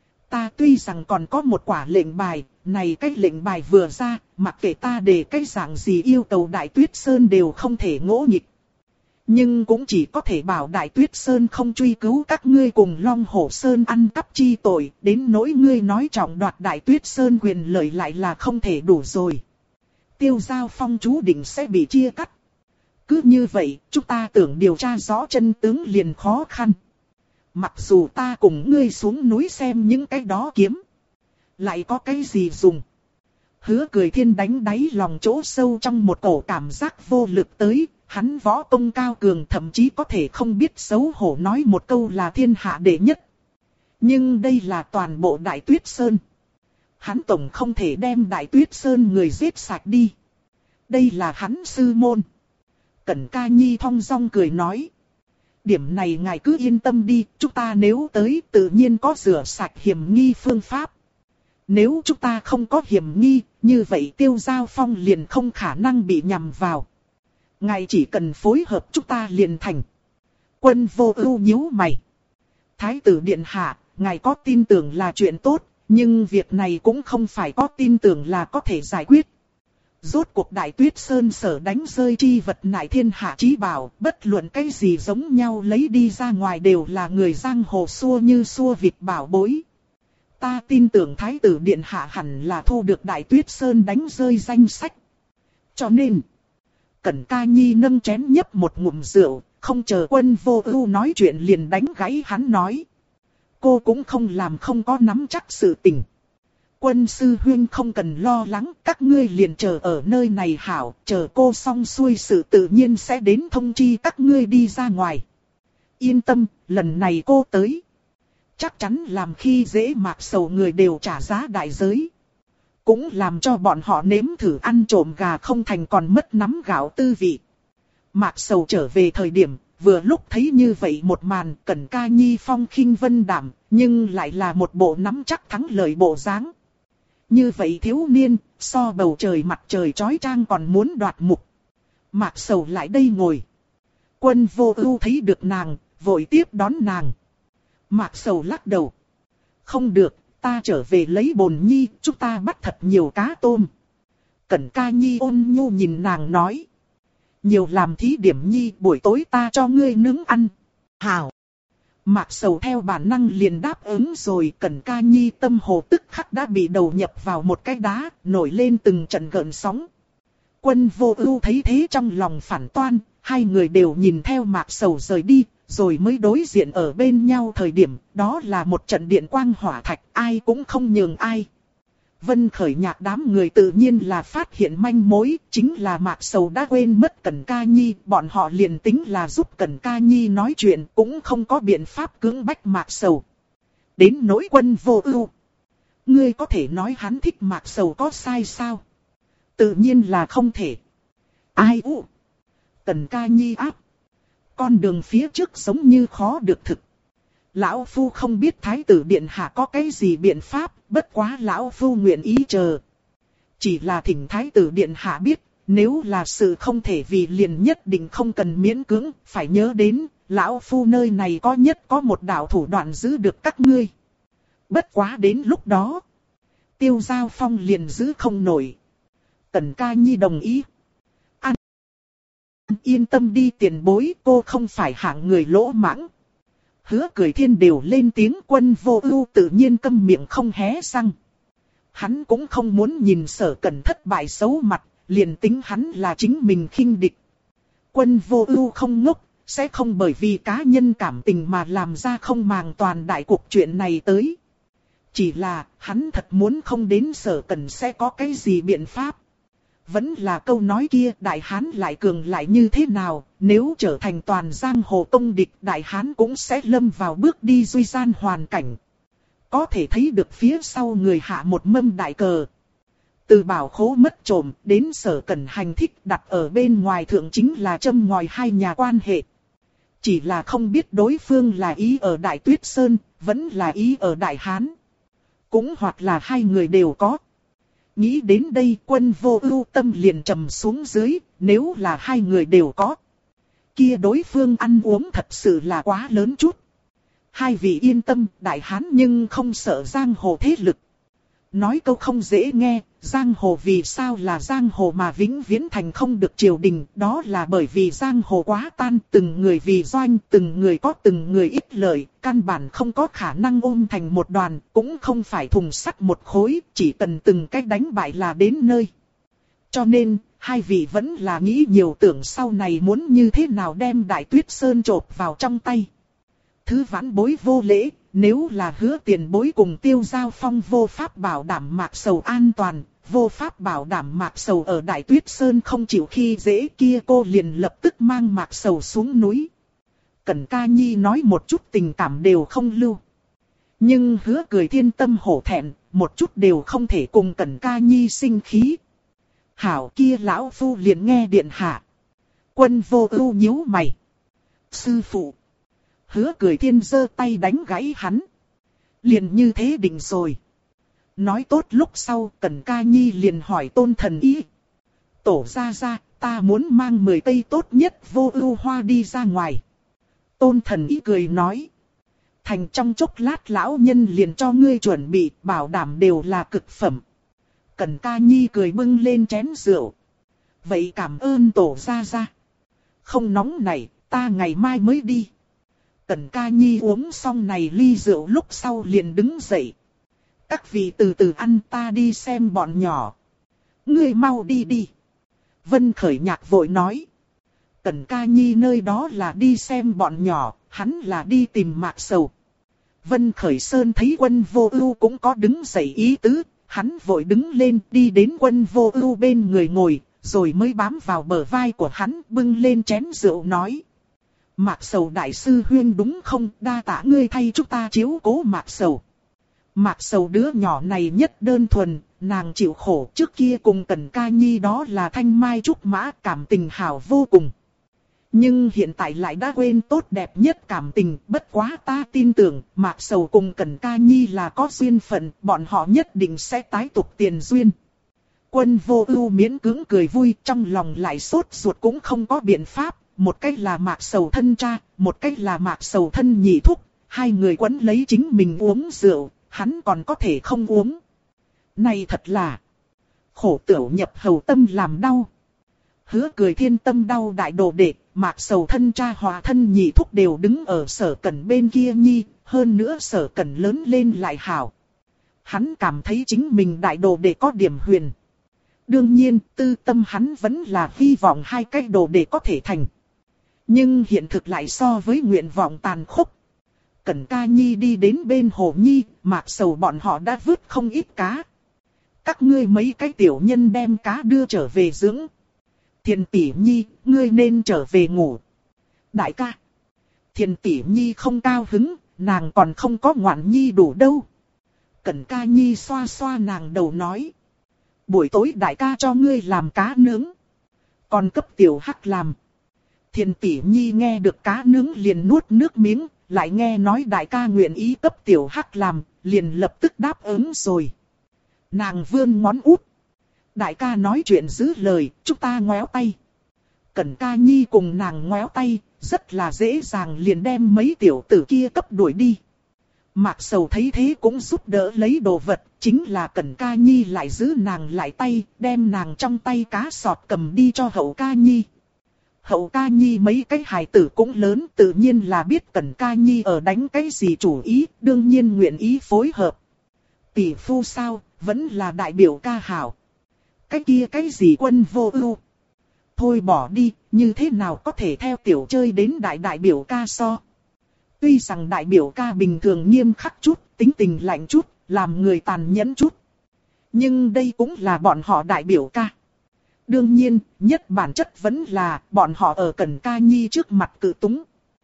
Ta tuy rằng còn có một quả lệnh bài, này cái lệnh bài vừa ra, mặc kệ ta để cái dạng gì yêu cầu Đại Tuyết Sơn đều không thể ngỗ nghịch. Nhưng cũng chỉ có thể bảo Đại Tuyết Sơn không truy cứu các ngươi cùng Long Hổ Sơn ăn cắp chi tội, đến nỗi ngươi nói trọng đoạt Đại Tuyết Sơn quyền lợi lại là không thể đủ rồi. Tiêu Giao Phong chú định sẽ bị chia cắt. Cứ như vậy, chúng ta tưởng điều tra rõ chân tướng liền khó khăn. Mặc dù ta cùng ngươi xuống núi xem những cái đó kiếm, lại có cái gì dùng? Hứa Cười Thiên đánh đáy lòng chỗ sâu trong một cổ cảm giác vô lực tới. Hắn võ công cao cường thậm chí có thể không biết xấu hổ nói một câu là thiên hạ đệ nhất. Nhưng đây là toàn bộ Đại Tuyết Sơn. Hắn tổng không thể đem Đại Tuyết Sơn người giết sạch đi. Đây là hắn sư môn. Cẩn Ca Nhi thong dong cười nói. Điểm này ngài cứ yên tâm đi, chúng ta nếu tới tự nhiên có rửa sạch hiểm nghi phương pháp. Nếu chúng ta không có hiểm nghi, như vậy Tiêu Giao Phong liền không khả năng bị nhằm vào. Ngài chỉ cần phối hợp chúng ta liền thành. Quân Vô Ưu nhíu mày. Thái tử điện hạ, ngài có tin tưởng là chuyện tốt, nhưng việc này cũng không phải có tin tưởng là có thể giải quyết. Rốt cuộc Đại Tuyết Sơn sở đánh rơi chi vật nại thiên hạ chí bảo, bất luận cái gì giống nhau lấy đi ra ngoài đều là người giang hồ xua như xua vịt bảo bối. Ta tin tưởng Thái tử điện hạ hẳn là thu được Đại Tuyết Sơn đánh rơi danh sách. Cho nên, Cẩn Ca Nhi nâng chén nhấp một ngụm rượu, không chờ Quân Vô Ưu nói chuyện liền đánh gãy hắn nói. Cô cũng không làm không có nắm chắc sự tình. Quân sư huynh không cần lo lắng, các ngươi liền chờ ở nơi này hảo, chờ cô xong xuôi sự tự nhiên sẽ đến thông chi các ngươi đi ra ngoài. Yên tâm, lần này cô tới. Chắc chắn làm khi dễ Mạc Sầu người đều trả giá đại giới. Cũng làm cho bọn họ nếm thử ăn trộm gà không thành còn mất nắm gạo tư vị. Mạc Sầu trở về thời điểm, vừa lúc thấy như vậy một màn, Cẩn Ca Nhi phong khinh vân đạm, nhưng lại là một bộ nắm chắc thắng lợi bộ dáng. Như vậy thiếu niên, so bầu trời mặt trời chói chang còn muốn đoạt mục. Mạc Sầu lại đây ngồi. Quân Vô Ưu thấy được nàng, vội tiếp đón nàng. Mạc Sầu lắc đầu. Không được, ta trở về lấy bồn nhi, chúng ta bắt thật nhiều cá tôm. Cẩn Ca Nhi ôn nhu nhìn nàng nói. Nhiều làm thí điểm nhi, buổi tối ta cho ngươi nướng ăn. Hảo. Mạc Sầu theo bản năng liền đáp ứng rồi. Cẩn Ca Nhi tâm hồ tức khắc đã bị đầu nhập vào một cái đá, nổi lên từng trận gợn sóng. Quân Vô Ưu thấy thế trong lòng phản toan, hai người đều nhìn theo Mạc Sầu rời đi, rồi mới đối diện ở bên nhau thời điểm, đó là một trận điện quang hỏa thạch, ai cũng không nhường ai. Vân Khởi Nhạc đám người tự nhiên là phát hiện manh mối, chính là Mạc Sầu đã quên mất Cẩn Ca Nhi, bọn họ liền tính là giúp Cẩn Ca Nhi nói chuyện, cũng không có biện pháp cưỡng bách Mạc Sầu. Đến nỗi Quân Vô Ưu, ngươi có thể nói hắn thích Mạc Sầu có sai sao? Tự nhiên là không thể. Ai u? Cẩn Ca Nhi áp. Con đường phía trước giống như khó được thực. Lão Phu không biết Thái tử Điện Hạ có cái gì biện pháp, bất quá Lão Phu nguyện ý chờ. Chỉ là thỉnh Thái tử Điện Hạ biết, nếu là sự không thể vì liền nhất định không cần miễn cưỡng, phải nhớ đến, Lão Phu nơi này có một đạo thủ đoạn giữ được các ngươi. Bất quá đến lúc đó, Tiêu Giao Phong liền giữ không nổi. Cẩn Ca Nhi đồng ý. Yên tâm đi tiền bối, cô không phải hạng người lỗ mãng. Hứa Cười Thiên đều lên tiếng, Quân Vô Ưu tự nhiên câm miệng không hé răng. Hắn cũng không muốn nhìn Sở Cẩn thất bại xấu mặt, liền tính hắn là chính mình khinh địch. Quân Vô Ưu không ngốc, sẽ không bởi vì cá nhân cảm tình mà làm ra không màng toàn đại cục chuyện này tới. Chỉ là, hắn thật muốn không đến Sở Cẩn sẽ có cái gì biện pháp. Vẫn là câu nói kia, Đại Hán lại cường lại như thế nào, nếu trở thành toàn giang hồ công địch, Đại Hán cũng sẽ lâm vào bước đi duy gian hoàn cảnh. Có thể thấy được phía sau người hạ một mâm đại cờ. Từ bảo khố mất trộm đến Sở Cẩn hành thích đặt ở bên ngoài thượng chính là châm ngòi hai nhà quan hệ. Chỉ là không biết đối phương là ý ở Đại Tuyết Sơn, vẫn là ý ở Đại Hán. Cũng hoặc là hai người đều có. Nghĩ đến đây Quân Vô Ưu tâm liền trầm xuống dưới, nếu là hai người đều có. Kia đối phương ăn uống thật sự là quá lớn chút. Hai vị yên tâm, Đại Hán nhưng không sợ giang hồ thế lực. Nói câu không dễ nghe, giang hồ vì sao là giang hồ mà vĩnh viễn thành không được triều đình, đó là bởi vì giang hồ quá tan, từng người vì doanh, từng người có từng người ích lợi, căn bản không có khả năng ôm thành một đoàn, cũng không phải thùng sắt một khối, chỉ cần từng cách đánh bại là đến nơi. Cho nên, hai vị vẫn là nghĩ nhiều tưởng sau này muốn như thế nào đem Đại Tuyết Sơn chộp vào trong tay. Thứ vãn bối vô lễ, nếu là Hứa tiền bối cùng Tiêu Giao Phong vô pháp bảo đảm Mạc Sầu an toàn, vô pháp bảo đảm Mạc Sầu ở Đại Tuyết Sơn không chịu khi dễ kia, cô liền lập tức mang Mạc Sầu xuống núi. Cẩn Ca Nhi nói một chút tình cảm đều không lưu. Nhưng Hứa Cười Thiên tâm hổ thẹn, một chút đều không thể cùng Cẩn Ca Nhi sinh khí. Hảo kia lão phu liền nghe điện hạ. Quân Vô Ưu nhíu mày. Sư phụ. Hứa Cười Thiên giơ tay đánh gãy hắn. Liền như thế định rồi. Nói tốt lúc sau Cẩn Ca Nhi liền hỏi Tôn Thần Y. Tổ ra, ta muốn mang 10 cây tốt nhất Vô Ưu hoa đi ra ngoài. Tôn Thần Y cười nói. Thành trong chốc lát lão nhân liền cho ngươi chuẩn bị, bảo đảm đều là cực phẩm. Cẩn Ca Nhi cười bưng lên chén rượu. Vậy cảm ơn tổ ra. Không nóng này, ta ngày mai mới đi. Cẩn Ca Nhi uống xong này ly rượu lúc sau liền đứng dậy. Các vị từ từ ăn, ta đi xem bọn nhỏ. Ngươi mau đi. Vân Khởi Nhạc vội nói. Cẩn Ca Nhi nơi đó là đi xem bọn nhỏ, hắn là đi tìm Mạc Sầu. Vân Khởi Sơn thấy Quân Vô Ưu cũng có đứng dậy ý tứ, hắn vội đứng lên đi đến Quân Vô Ưu bên người ngồi, rồi mới bám vào bờ vai của hắn bưng lên chén rượu nói. Mạc Sầu đại sư huyên đúng không, đa tạ ngươi thay chúng ta chiếu cố Mạc Sầu. Mạc Sầu đứa nhỏ này nhất đơn thuần, nàng chịu khổ trước kia cùng Cẩn Ca Nhi đó là thanh mai trúc mã, cảm tình hảo vô cùng. Nhưng hiện tại lại đã quên tốt đẹp nhất cảm tình, bất quá ta tin tưởng Mạc Sầu cùng Cẩn Ca Nhi là có duyên phận, bọn họ nhất định sẽ tái tục tiền duyên. Quân Vô Ưu miễn cưỡng cười vui, trong lòng lại sốt ruột cũng không có biện pháp. Một cách là Mạc Sầu thân cha, một cách là Mạc Sầu thân nhị thúc, hai người quấn lấy chính mình uống rượu, hắn còn có thể không uống. Này thật là khổ tửu nhập hầu tâm làm đau. Hứa Cười Thiên tâm đau đại đồ đệ, Mạc Sầu thân cha hòa thân nhị thúc đều đứng ở Sở Cẩn bên kia nhi, hơn nữa Sở Cẩn lớn lên lại hảo. Hắn cảm thấy chính mình đại đồ đệ có điểm huyền. Đương nhiên, tư tâm hắn vẫn là hy vọng hai cái đồ đệ có thể thành. Nhưng hiện thực lại so với nguyện vọng tàn khốc. Cẩn Ca Nhi đi đến bên hồ nhi, Mạc Sầu bọn họ đã vớt không ít cá. Các ngươi mấy cái tiểu nhân đem cá đưa trở về dưỡng. Thiền tỷ nhi, ngươi nên trở về ngủ. Đại ca. Thiền tỷ nhi không cao hứng, nàng còn không có ngoạn nhi đủ đâu. Cẩn Ca Nhi xoa xoa nàng đầu nói. Buổi tối đại ca cho ngươi làm cá nướng. Còn cấp tiểu hắc làm. Thiền tỷ nhi nghe được cá nướng liền nuốt nước miếng, lại nghe nói đại ca nguyện ý cấp tiểu hắc làm, liền lập tức đáp ứng rồi. Nàng vươn ngón út. Đại ca nói chuyện giữ lời, chúng ta ngoéo tay. Cẩn Ca Nhi cùng nàng ngoéo tay, rất là dễ dàng liền đem mấy tiểu tử kia cấp đuổi đi. Mạc Sầu thấy thế cũng giúp đỡ lấy đồ vật, chính là Cẩn Ca Nhi lại giữ nàng lại tay, đem nàng trong tay cá sọt cầm đi cho Hậu Ca Nhi. Hậu Ca Nhi mấy cái hài tử cũng lớn, tự nhiên là biết Cẩn Ca Nhi ở đánh cái gì chủ ý, đương nhiên nguyện ý phối hợp. Tỷ phu sao, vẫn là đại biểu ca hảo. Cái kia cái gì Quân Vô Ưu. Thôi bỏ đi, như thế nào có thể theo tiểu chơi đến đại biểu ca so. Tuy rằng đại biểu ca bình thường nghiêm khắc chút, tính tình lạnh chút, làm người tàn nhẫn chút. Nhưng đây cũng là bọn họ đại biểu ca. Đương nhiên, nhất bản chất vẫn là bọn họ ở Cẩn Ca Nhi trước mặt cự túng.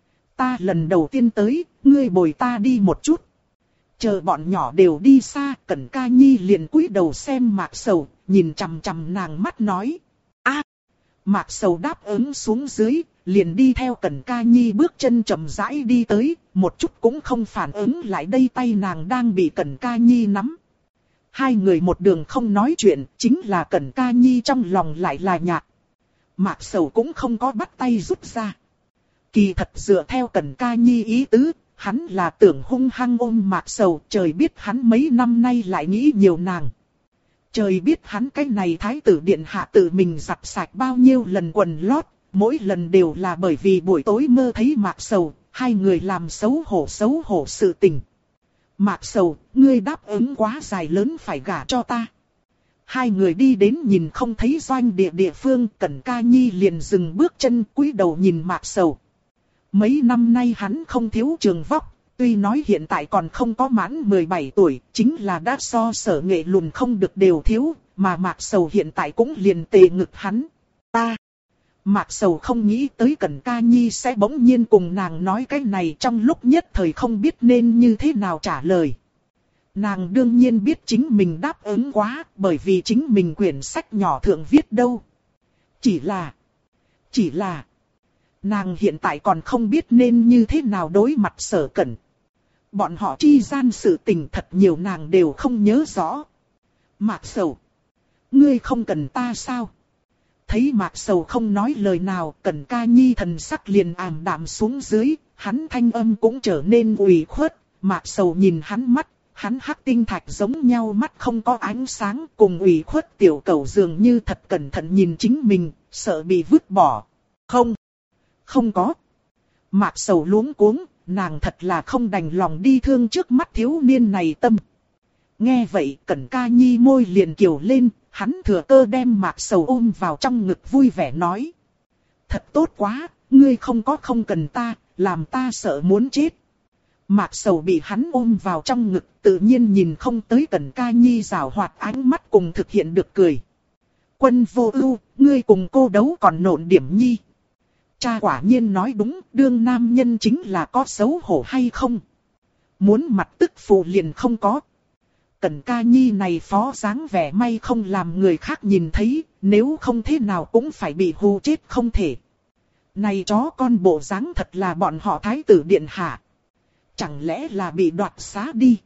Ta lần đầu tiên tới, ngươi bồi ta đi một chút. Chờ bọn nhỏ đều đi xa, Cẩn Ca Nhi liền cúi đầu xem Mạc Sầu, nhìn chằm chằm nàng mắt nói. A, Mạc Sầu đáp ứng xuống dưới, liền đi theo Cẩn Ca Nhi bước chân chậm rãi đi tới, một chút cũng không phản ứng lại đây, tay nàng đang bị Cẩn Ca Nhi nắm. Hai người một đường không nói chuyện, chính là Cẩn Ca Nhi trong lòng lại là nhạc. Mạc Sầu cũng không có bắt tay rút ra. Kỳ thật dựa theo Cẩn Ca Nhi ý tứ, hắn là tưởng hung hăng ôm Mạc Sầu, trời biết hắn mấy năm nay lại nghĩ nhiều nàng. Trời biết hắn cái này thái tử điện hạ tự mình giặt sạch bao nhiêu lần quần lót, mỗi lần đều là bởi vì buổi tối mơ thấy Mạc Sầu, hai người làm xấu hổ sự tình. Mạc Sầu, ngươi đáp ứng quá dài lớn phải gả cho ta. Hai người đi đến nhìn không thấy doanh địa phương, Cẩn Ca Nhi liền dừng bước chân cúi đầu nhìn Mạc Sầu. Mấy năm nay hắn không thiếu trường vóc, tuy nói hiện tại còn không có mãn 17 tuổi, chính là đã so Sở Nghệ lùn không được đều thiếu, mà Mạc Sầu hiện tại cũng liền tề ngực hắn. Ta. Mạc Sầu không nghĩ tới Cẩn Ca Nhi sẽ bỗng nhiên cùng nàng nói cái này, trong lúc nhất thời không biết nên như thế nào trả lời. Nàng đương nhiên biết chính mình đáp ứng quá, bởi vì chính mình quyển sách nhỏ thượng viết đâu. Chỉ là, nàng hiện tại còn không biết nên như thế nào đối mặt Sở Cẩn. Bọn họ chi gian sự tình thật nhiều nàng đều không nhớ rõ. Mạc Sầu, ngươi không cần ta sao? Thấy Mạc Sầu không nói lời nào, Cẩn Ca Nhi thần sắc liền ảm đạm xuống dưới, hắn thanh âm cũng trở nên ủy khuất. Mạc Sầu nhìn hắn mắt, hắn hắc tinh thạch giống nhau mắt không có ánh sáng, cùng ủy khuất tiểu cẩu dường như thật cẩn thận nhìn chính mình, sợ bị vứt bỏ. Không có. Mạc Sầu luống cuống, nàng thật là không đành lòng đi thương trước mắt thiếu niên này tâm. Nghe vậy Cẩn Ca Nhi môi liền kiều lên, hắn thừa cơ đem Mạc Sầu ôm vào trong ngực vui vẻ nói. Thật tốt quá, ngươi không cần ta, làm ta sợ muốn chết. Mạc Sầu bị hắn ôm vào trong ngực, tự nhiên nhìn không tới Cẩn Ca Nhi rảo hoạt ánh mắt cùng thực hiện được cười. Quân Vô Ưu, ngươi cùng cô đấu còn nộn điểm nhi. Cha quả nhiên nói đúng, đương nam nhân chính là có xấu hổ hay không. Muốn mặt tức phụ liền không có. Cẩn Ca Nhi này phó dáng vẻ may không làm người khác nhìn thấy, nếu không thế nào cũng phải bị hù chết không thể. Này chó con bộ dáng thật là bọn họ thái tử điện hạ. Chẳng lẽ là bị đoạt xá đi?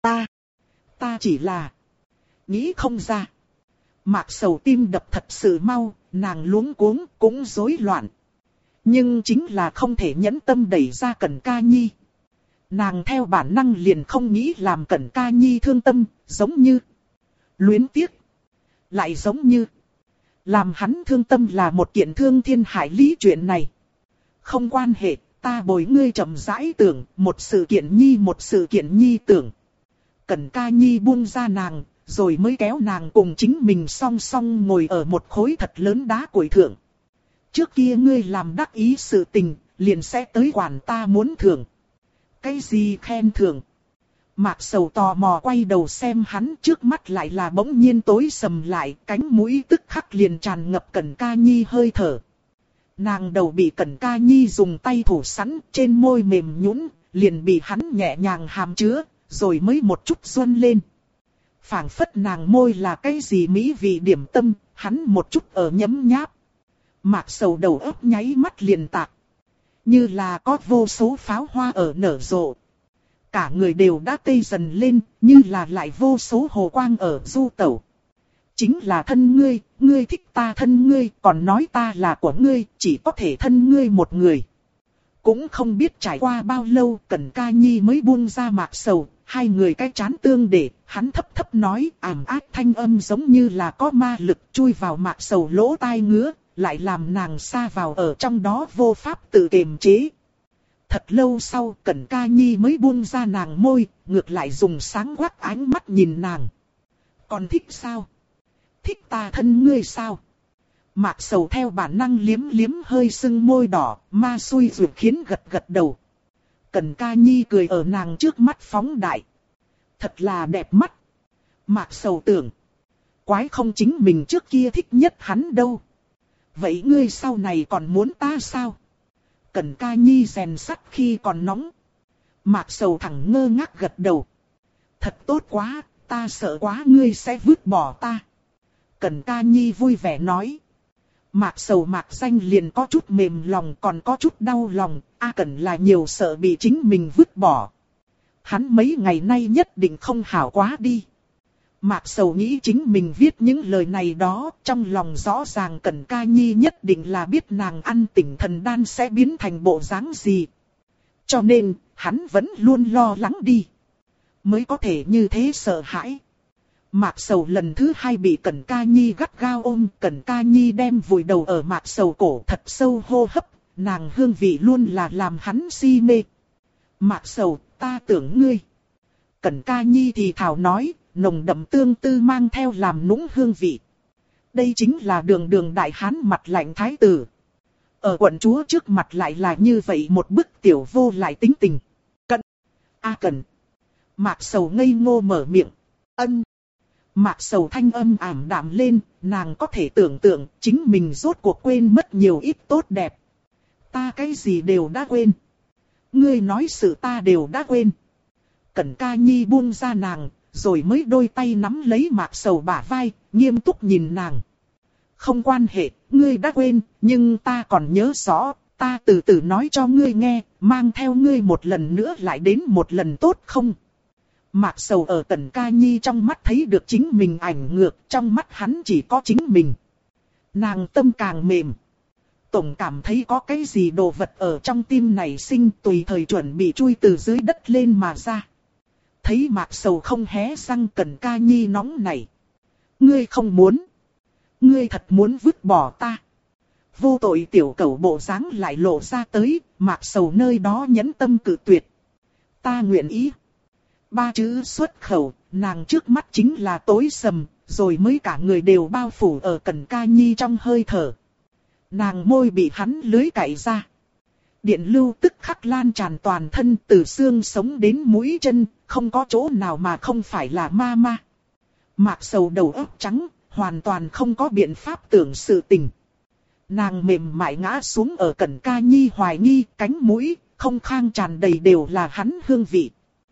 Ta chỉ là nghĩ không ra. Mạc Sầu tim đập thật sự mau, nàng luống cuống cũng rối loạn. Nhưng chính là không thể nhẫn tâm đẩy ra Cẩn Ca Nhi. Nàng theo bản năng liền không nghĩ làm Cẩn Ca Nhi thương tâm, giống như luyến tiếc, lại giống như làm hắn thương tâm là một kiện thương thiên hại lý chuyện này. Không quan hệ, ta bồi ngươi chậm rãi tưởng, một sự kiện nhi tưởng. Cẩn Ca Nhi buông ra nàng, rồi mới kéo nàng cùng chính mình song song ngồi ở một khối thật lớn đá củi thượng. Trước kia ngươi làm đắc ý sự tình, liền sẽ tới quản ta muốn thưởng. Cái gì khen thưởng? Mạc Sầu tò mò quay đầu xem hắn, trước mắt lại là bỗng nhiên tối sầm lại, cánh mũi tức khắc liền tràn ngập Cẩn Ca Nhi hơi thở. Nàng đầu bị Cẩn Ca Nhi dùng tay thủ sẵn, trên môi mềm nhũn, liền bị hắn nhẹ nhàng hàm chứa, rồi mới một chút run lên. Phảng phất nàng môi là cái gì mỹ vị điểm tâm, hắn một chút ở nhấm nháp. Mạc Sầu đầu óc nháy mắt liền tạc. Như là có vô số pháo hoa ở nở rộ. Cả người đều đã tê dần lên, như là lại vô số hồ quang ở du tẩu. Chính là thân ngươi, ngươi thích ta thân ngươi, còn nói ta là của ngươi, chỉ có thể thân ngươi một người. Cũng không biết trải qua bao lâu, Cẩn Ca Nhi mới buông ra Mạc Sầu, hai người cái chán tương để, hắn thấp thấp nói, ảm ác thanh âm giống như là có ma lực chui vào Mạc Sầu lỗ tai ngứa, lại làm nàng sa vào ở trong đó vô pháp tự kiềm chế. Thật lâu sau, Cẩn Ca Nhi mới buông ra nàng môi, ngược lại dùng sáng quắc ánh mắt nhìn nàng. Còn thích sao? Thích ta thân ngươi sao? Mạc Sầu theo bản năng liếm liếm hơi sưng môi đỏ, ma xui ruột khiến gật gật đầu. Cẩn Ca Nhi cười ở nàng trước mắt phóng đại. Thật là đẹp mắt. Mạc Sầu tưởng. Quái không chính mình trước kia thích nhất hắn đâu. Vậy ngươi sau này còn muốn ta sao? Cẩn Ca Nhi rèn sắt khi còn nóng. Mạc Sầu thẳng ngơ ngác gật đầu. Thật tốt quá, ta sợ quá ngươi sẽ vứt bỏ ta. Cẩn Ca Nhi vui vẻ nói. Mạc Sầu mạc danh liền có chút mềm lòng còn có chút đau lòng, Cẩn là nhiều sợ bị chính mình vứt bỏ. Hắn mấy ngày nay nhất định không hảo quá đi. Mạc Sầu nghĩ chính mình viết những lời này đó, trong lòng rõ ràng Cẩn Ca Nhi nhất định là biết nàng ăn tỉnh thần đan sẽ biến thành bộ dáng gì. Cho nên, hắn vẫn luôn lo lắng đi. Mới có thể như thế sợ hãi. Mạc Sầu lần thứ hai bị Cẩn Ca Nhi gắt gao ôm, Cẩn Ca Nhi đem vùi đầu ở Mạc Sầu cổ thật sâu hô hấp, nàng hương vị luôn là làm hắn si mê. Mạc Sầu, ta tưởng ngươi. Cẩn Ca Nhi thì thảo nói, nồng đậm tương tư mang theo làm nũng hương vị. Đây chính là đường đường đại hán mặt lạnh thái tử. Ở quận chúa trước mặt lại là như vậy một bức tiểu vô lại tính tình. Cẩn. Cẩn. Mạc Sầu ngây ngô mở miệng. Ân. Mạc Sầu thanh âm ảm đạm lên, nàng có thể tưởng tượng chính mình rốt cuộc quên mất nhiều ít tốt đẹp. Ta cái gì đều đã quên. Ngươi nói sự ta đều đã quên. Cẩn Ca Nhi buông ra nàng, rồi mới đôi tay nắm lấy Mạc Sầu bả vai, nghiêm túc nhìn nàng. Không quan hệ, ngươi đã quên, nhưng ta còn nhớ rõ, ta từ từ nói cho ngươi nghe, mang theo ngươi một lần nữa lại đến một lần tốt không? Mạc Sầu ở Cẩn Ca Nhi trong mắt thấy được chính mình ảnh ngược, trong mắt hắn chỉ có chính mình. Nàng tâm càng mềm. Tổng cảm thấy có cái gì đồ vật ở trong tim này sinh tùy thời chuẩn bị chui từ dưới đất lên mà ra. Thấy Mạc Sầu không hé răng, Cẩn Ca Nhi nóng nảy. Ngươi không muốn. Ngươi thật muốn vứt bỏ ta. Vô tội tiểu cẩu bộ dáng lại lộ ra tới, Mạc Sầu nơi đó nhẫn tâm cự tuyệt. Ta nguyện ý. Ba chữ xuất khẩu, nàng trước mắt chính là tối sầm, rồi mới cả người đều bao phủ ở Cẩn Ca Nhi trong hơi thở. Nàng môi bị hắn lưới cạy ra. Điện lưu tức khắc lan tràn toàn thân từ xương sống đến mũi chân, không có chỗ nào mà không phải là ma ma. Mạc Sầu đầu óc trắng, hoàn toàn không có biện pháp tưởng sự tình. Nàng mềm mại ngã xuống ở Cẩn Ca Nhi hoài nghi, cánh mũi, không khang tràn đầy đều là hắn hương vị.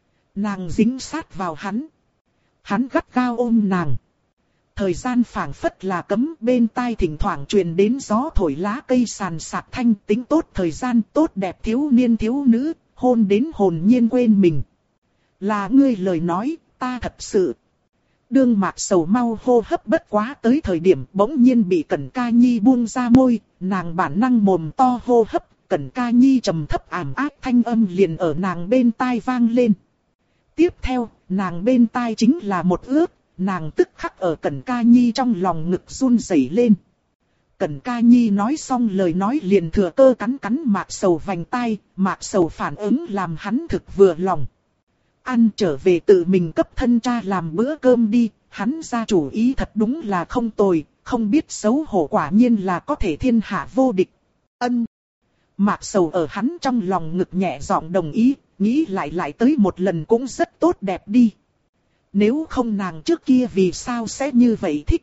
Nàng dính sát vào hắn. Hắn gắt gao ôm nàng. Thời gian phảng phất là cấm, bên tai thỉnh thoảng truyền đến gió thổi lá cây sàn sạc thanh, tính tốt thời gian tốt đẹp thiếu niên thiếu nữ, hôn đến hồn nhiên quên mình. Là ngươi lời nói, ta thật sự. Đương Mạc Sầu mau hô hấp bất quá tới thời điểm bỗng nhiên bị Cẩn Ca Nhi buông ra môi, nàng bản năng mồm to hô hấp, Cẩn Ca Nhi trầm thấp ảm ác thanh âm liền ở nàng bên tai vang lên. Tiếp theo, nàng bên tai chính là một ước, nàng tức khắc ở Cẩn Ca Nhi trong lòng ngực run rẩy lên. Cẩn Ca Nhi nói xong lời nói liền thừa cơ cắn cắn Mạc Sầu vành tai, Mạc Sầu phản ứng làm hắn thực vừa lòng. Ăn trở về tự mình cấp thân cha làm bữa cơm đi, hắn ra chủ ý thật đúng là không tồi, không biết xấu hổ quả nhiên là có thể thiên hạ vô địch. Ân. Mạc Sầu ở hắn trong lòng ngực nhẹ giọng đồng ý, nghĩ lại tới một lần cũng rất tốt đẹp đi. Nếu không nàng trước kia vì sao sẽ như vậy thích.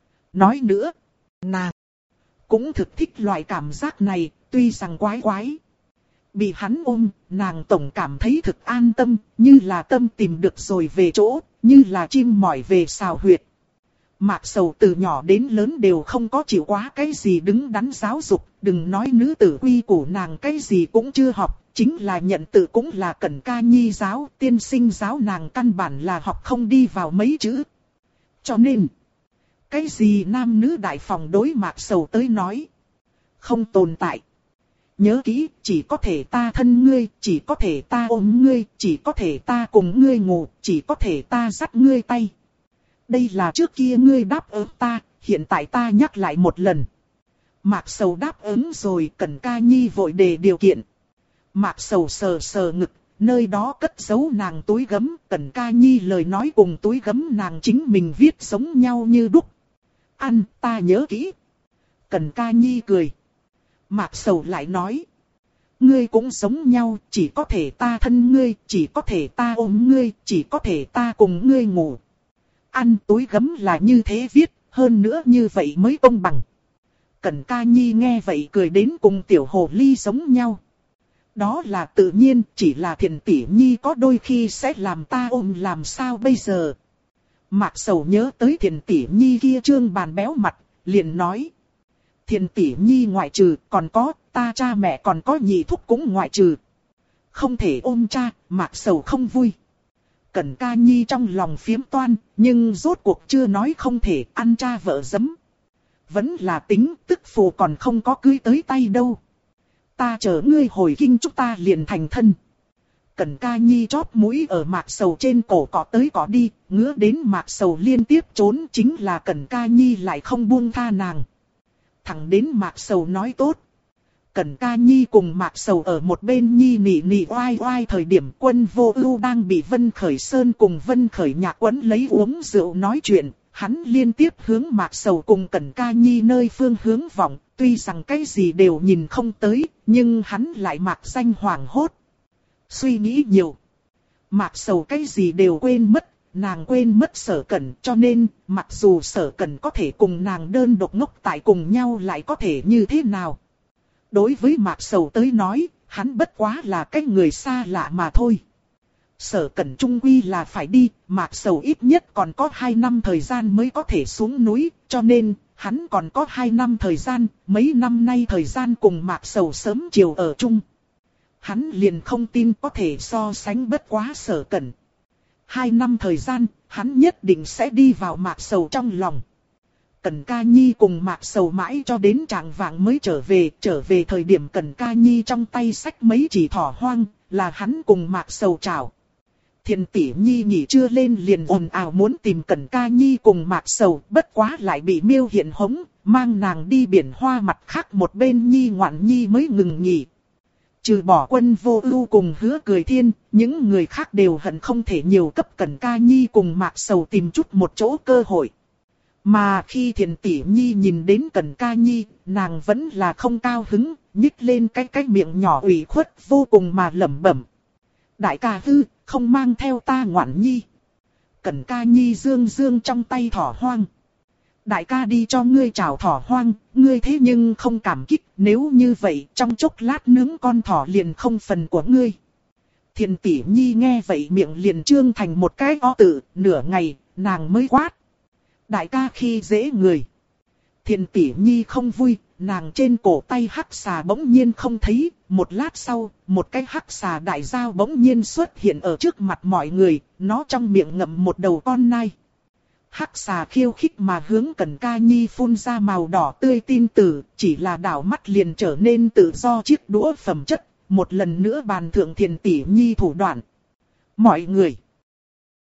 Nói nữa, nàng cũng thực thích loại cảm giác này, tuy rằng quái quái. Bị hắn ôm, nàng tổng cảm thấy thực an tâm, như là tâm tìm được rồi về chỗ, như là chim mỏi về xào huyệt. Mạc Sầu từ nhỏ đến lớn đều không có chịu quá cái gì đứng đắn giáo dục, đừng nói nữ tử quy củ nàng cái gì cũng chưa học, chính là nhận tự cũng là Cẩn Ca Nhi giáo, tiên sinh giáo nàng căn bản là học không đi vào mấy chữ. Cho nên, cái gì nam nữ đại phòng đối Mạc Sầu tới nói, không tồn tại. Nhớ kỹ, chỉ có thể ta thân ngươi, chỉ có thể ta ôm ngươi, chỉ có thể ta cùng ngươi ngủ, chỉ có thể ta dắt ngươi tay. Đây là trước kia ngươi đáp ứng ta, hiện tại ta nhắc lại một lần. Mạc Sầu đáp ứng rồi, Cẩn Ca Nhi vội đề điều kiện. Mạc Sầu sờ sờ ngực, nơi đó cất giấu nàng túi gấm, Cẩn Ca Nhi lời nói cùng túi gấm nàng chính mình viết giống nhau như đúc. Ăn, ta nhớ kỹ. Cẩn Ca Nhi cười. Mạc Sầu lại nói. Ngươi cũng giống nhau, chỉ có thể ta thân ngươi, chỉ có thể ta ôm ngươi, chỉ có thể ta cùng ngươi ngủ. Ăn túi gấm là như thế viết, hơn nữa như vậy mới công bằng. Cẩn Ca Nhi nghe vậy cười đến cùng tiểu hồ ly giống nhau. Đó là tự nhiên, chỉ là Thiền tỷ nhi có đôi khi sẽ làm ta ôm làm sao bây giờ. Mạc Sầu nhớ tới Thiền tỷ nhi kia trương bàn béo mặt, liền nói. Thiền tỷ nhi ngoại trừ, còn có, ta cha mẹ còn có nhị thúc cũng ngoại trừ. Không thể ôm cha, Mạc Sầu không vui. Cẩn Ca Nhi trong lòng phiếm toan, nhưng rốt cuộc chưa nói không thể ăn cha vợ giấm. Vẫn là tính, tức phụ còn không có cưới tới tay đâu. Ta chờ ngươi hồi kinh chúng ta liền thành thân. Cẩn Ca Nhi chóp mũi ở Mạc Sầu trên cổ cọ tới cọ đi, ngứa đến Mạc Sầu liên tiếp trốn, chính là Cẩn Ca Nhi lại không buông tha nàng. Thẳng đến Mạc Sầu nói tốt. Cẩn Ca Nhi cùng Mạc Sầu ở một bên nhi nị nị oai oai thời điểm Quân Vô Ưu đang bị Vân Khởi Sơn cùng Vân Khởi Nhạc quấn lấy uống rượu nói chuyện, hắn liên tiếp hướng Mạc Sầu cùng Cẩn Ca Nhi nơi phương hướng vọng, tuy rằng cái gì đều nhìn không tới, nhưng hắn lại mạc danh hoảng hốt. Suy nghĩ nhiều. Mạc Sầu cái gì đều quên mất, nàng quên mất Sở Cẩn, cho nên, mặc dù Sở Cẩn có thể cùng nàng đơn độc ngốc tại cùng nhau lại có thể như thế nào. Đối với Mạc Sầu tới nói, hắn bất quá là cái người xa lạ mà thôi. Sở Cẩn trung quy là phải đi, Mạc Sầu ít nhất còn có 2 năm thời gian mới có thể xuống núi, cho nên, hắn còn có 2 năm thời gian, mấy năm nay thời gian cùng Mạc Sầu sớm chiều ở chung. Hắn liền không tin có thể so sánh bất quá Sở Cẩn. 2 năm thời gian, hắn nhất định sẽ đi vào Mạc Sầu trong lòng. Cẩn Ca Nhi cùng Mạc Sầu mãi cho đến trạng vạng mới trở về thời điểm Cẩn Ca Nhi trong tay xách mấy chỉ thỏ hoang, là hắn cùng Mạc Sầu chào. Thiền tỷ nhi nghỉ trưa lên liền ồn ào muốn tìm Cẩn Ca Nhi cùng Mạc Sầu, bất quá lại bị Miêu Hiện hống, mang nàng đi biển hoa mặt khác một bên nhi ngoạn nhi mới ngừng nghỉ. Trừ bỏ Quân Vô Ưu cùng Hứa Cười Thiên, những người khác đều hận không thể nhiều cấp Cẩn Ca Nhi cùng Mạc Sầu tìm chút một chỗ cơ hội. Mà khi Thiền tỷ nhi nhìn đến Cẩn Ca Nhi, nàng vẫn là không cao hứng, nhích lên cái miệng nhỏ ủy khuất vô cùng mà lẩm bẩm. Đại ca hư, không mang theo ta ngoạn nhi. Cẩn Ca Nhi dương dương trong tay thỏ hoang. Đại ca đi cho ngươi chào thỏ hoang, ngươi thế nhưng không cảm kích, nếu như vậy trong chốc lát nướng con thỏ liền không phần của ngươi. Thiền tỷ nhi nghe vậy miệng liền trương thành một cái o tự, nửa ngày, nàng mới quát. Đại ca khi dễ người. Thiền tỷ nhi không vui, nàng trên cổ tay hắc xà bỗng nhiên không thấy, một lát sau, một cái hắc xà đại dao bỗng nhiên xuất hiện ở trước mặt mọi người, nó trong miệng ngậm một đầu con nai. Hắc xà khiêu khích mà hướng Cẩn Ca Nhi phun ra màu đỏ tươi tin tử, chỉ là đảo mắt liền trở nên tự do chiếc đũa phẩm chất, một lần nữa bàn thượng Thiền tỷ nhi thủ đoạn. Mọi người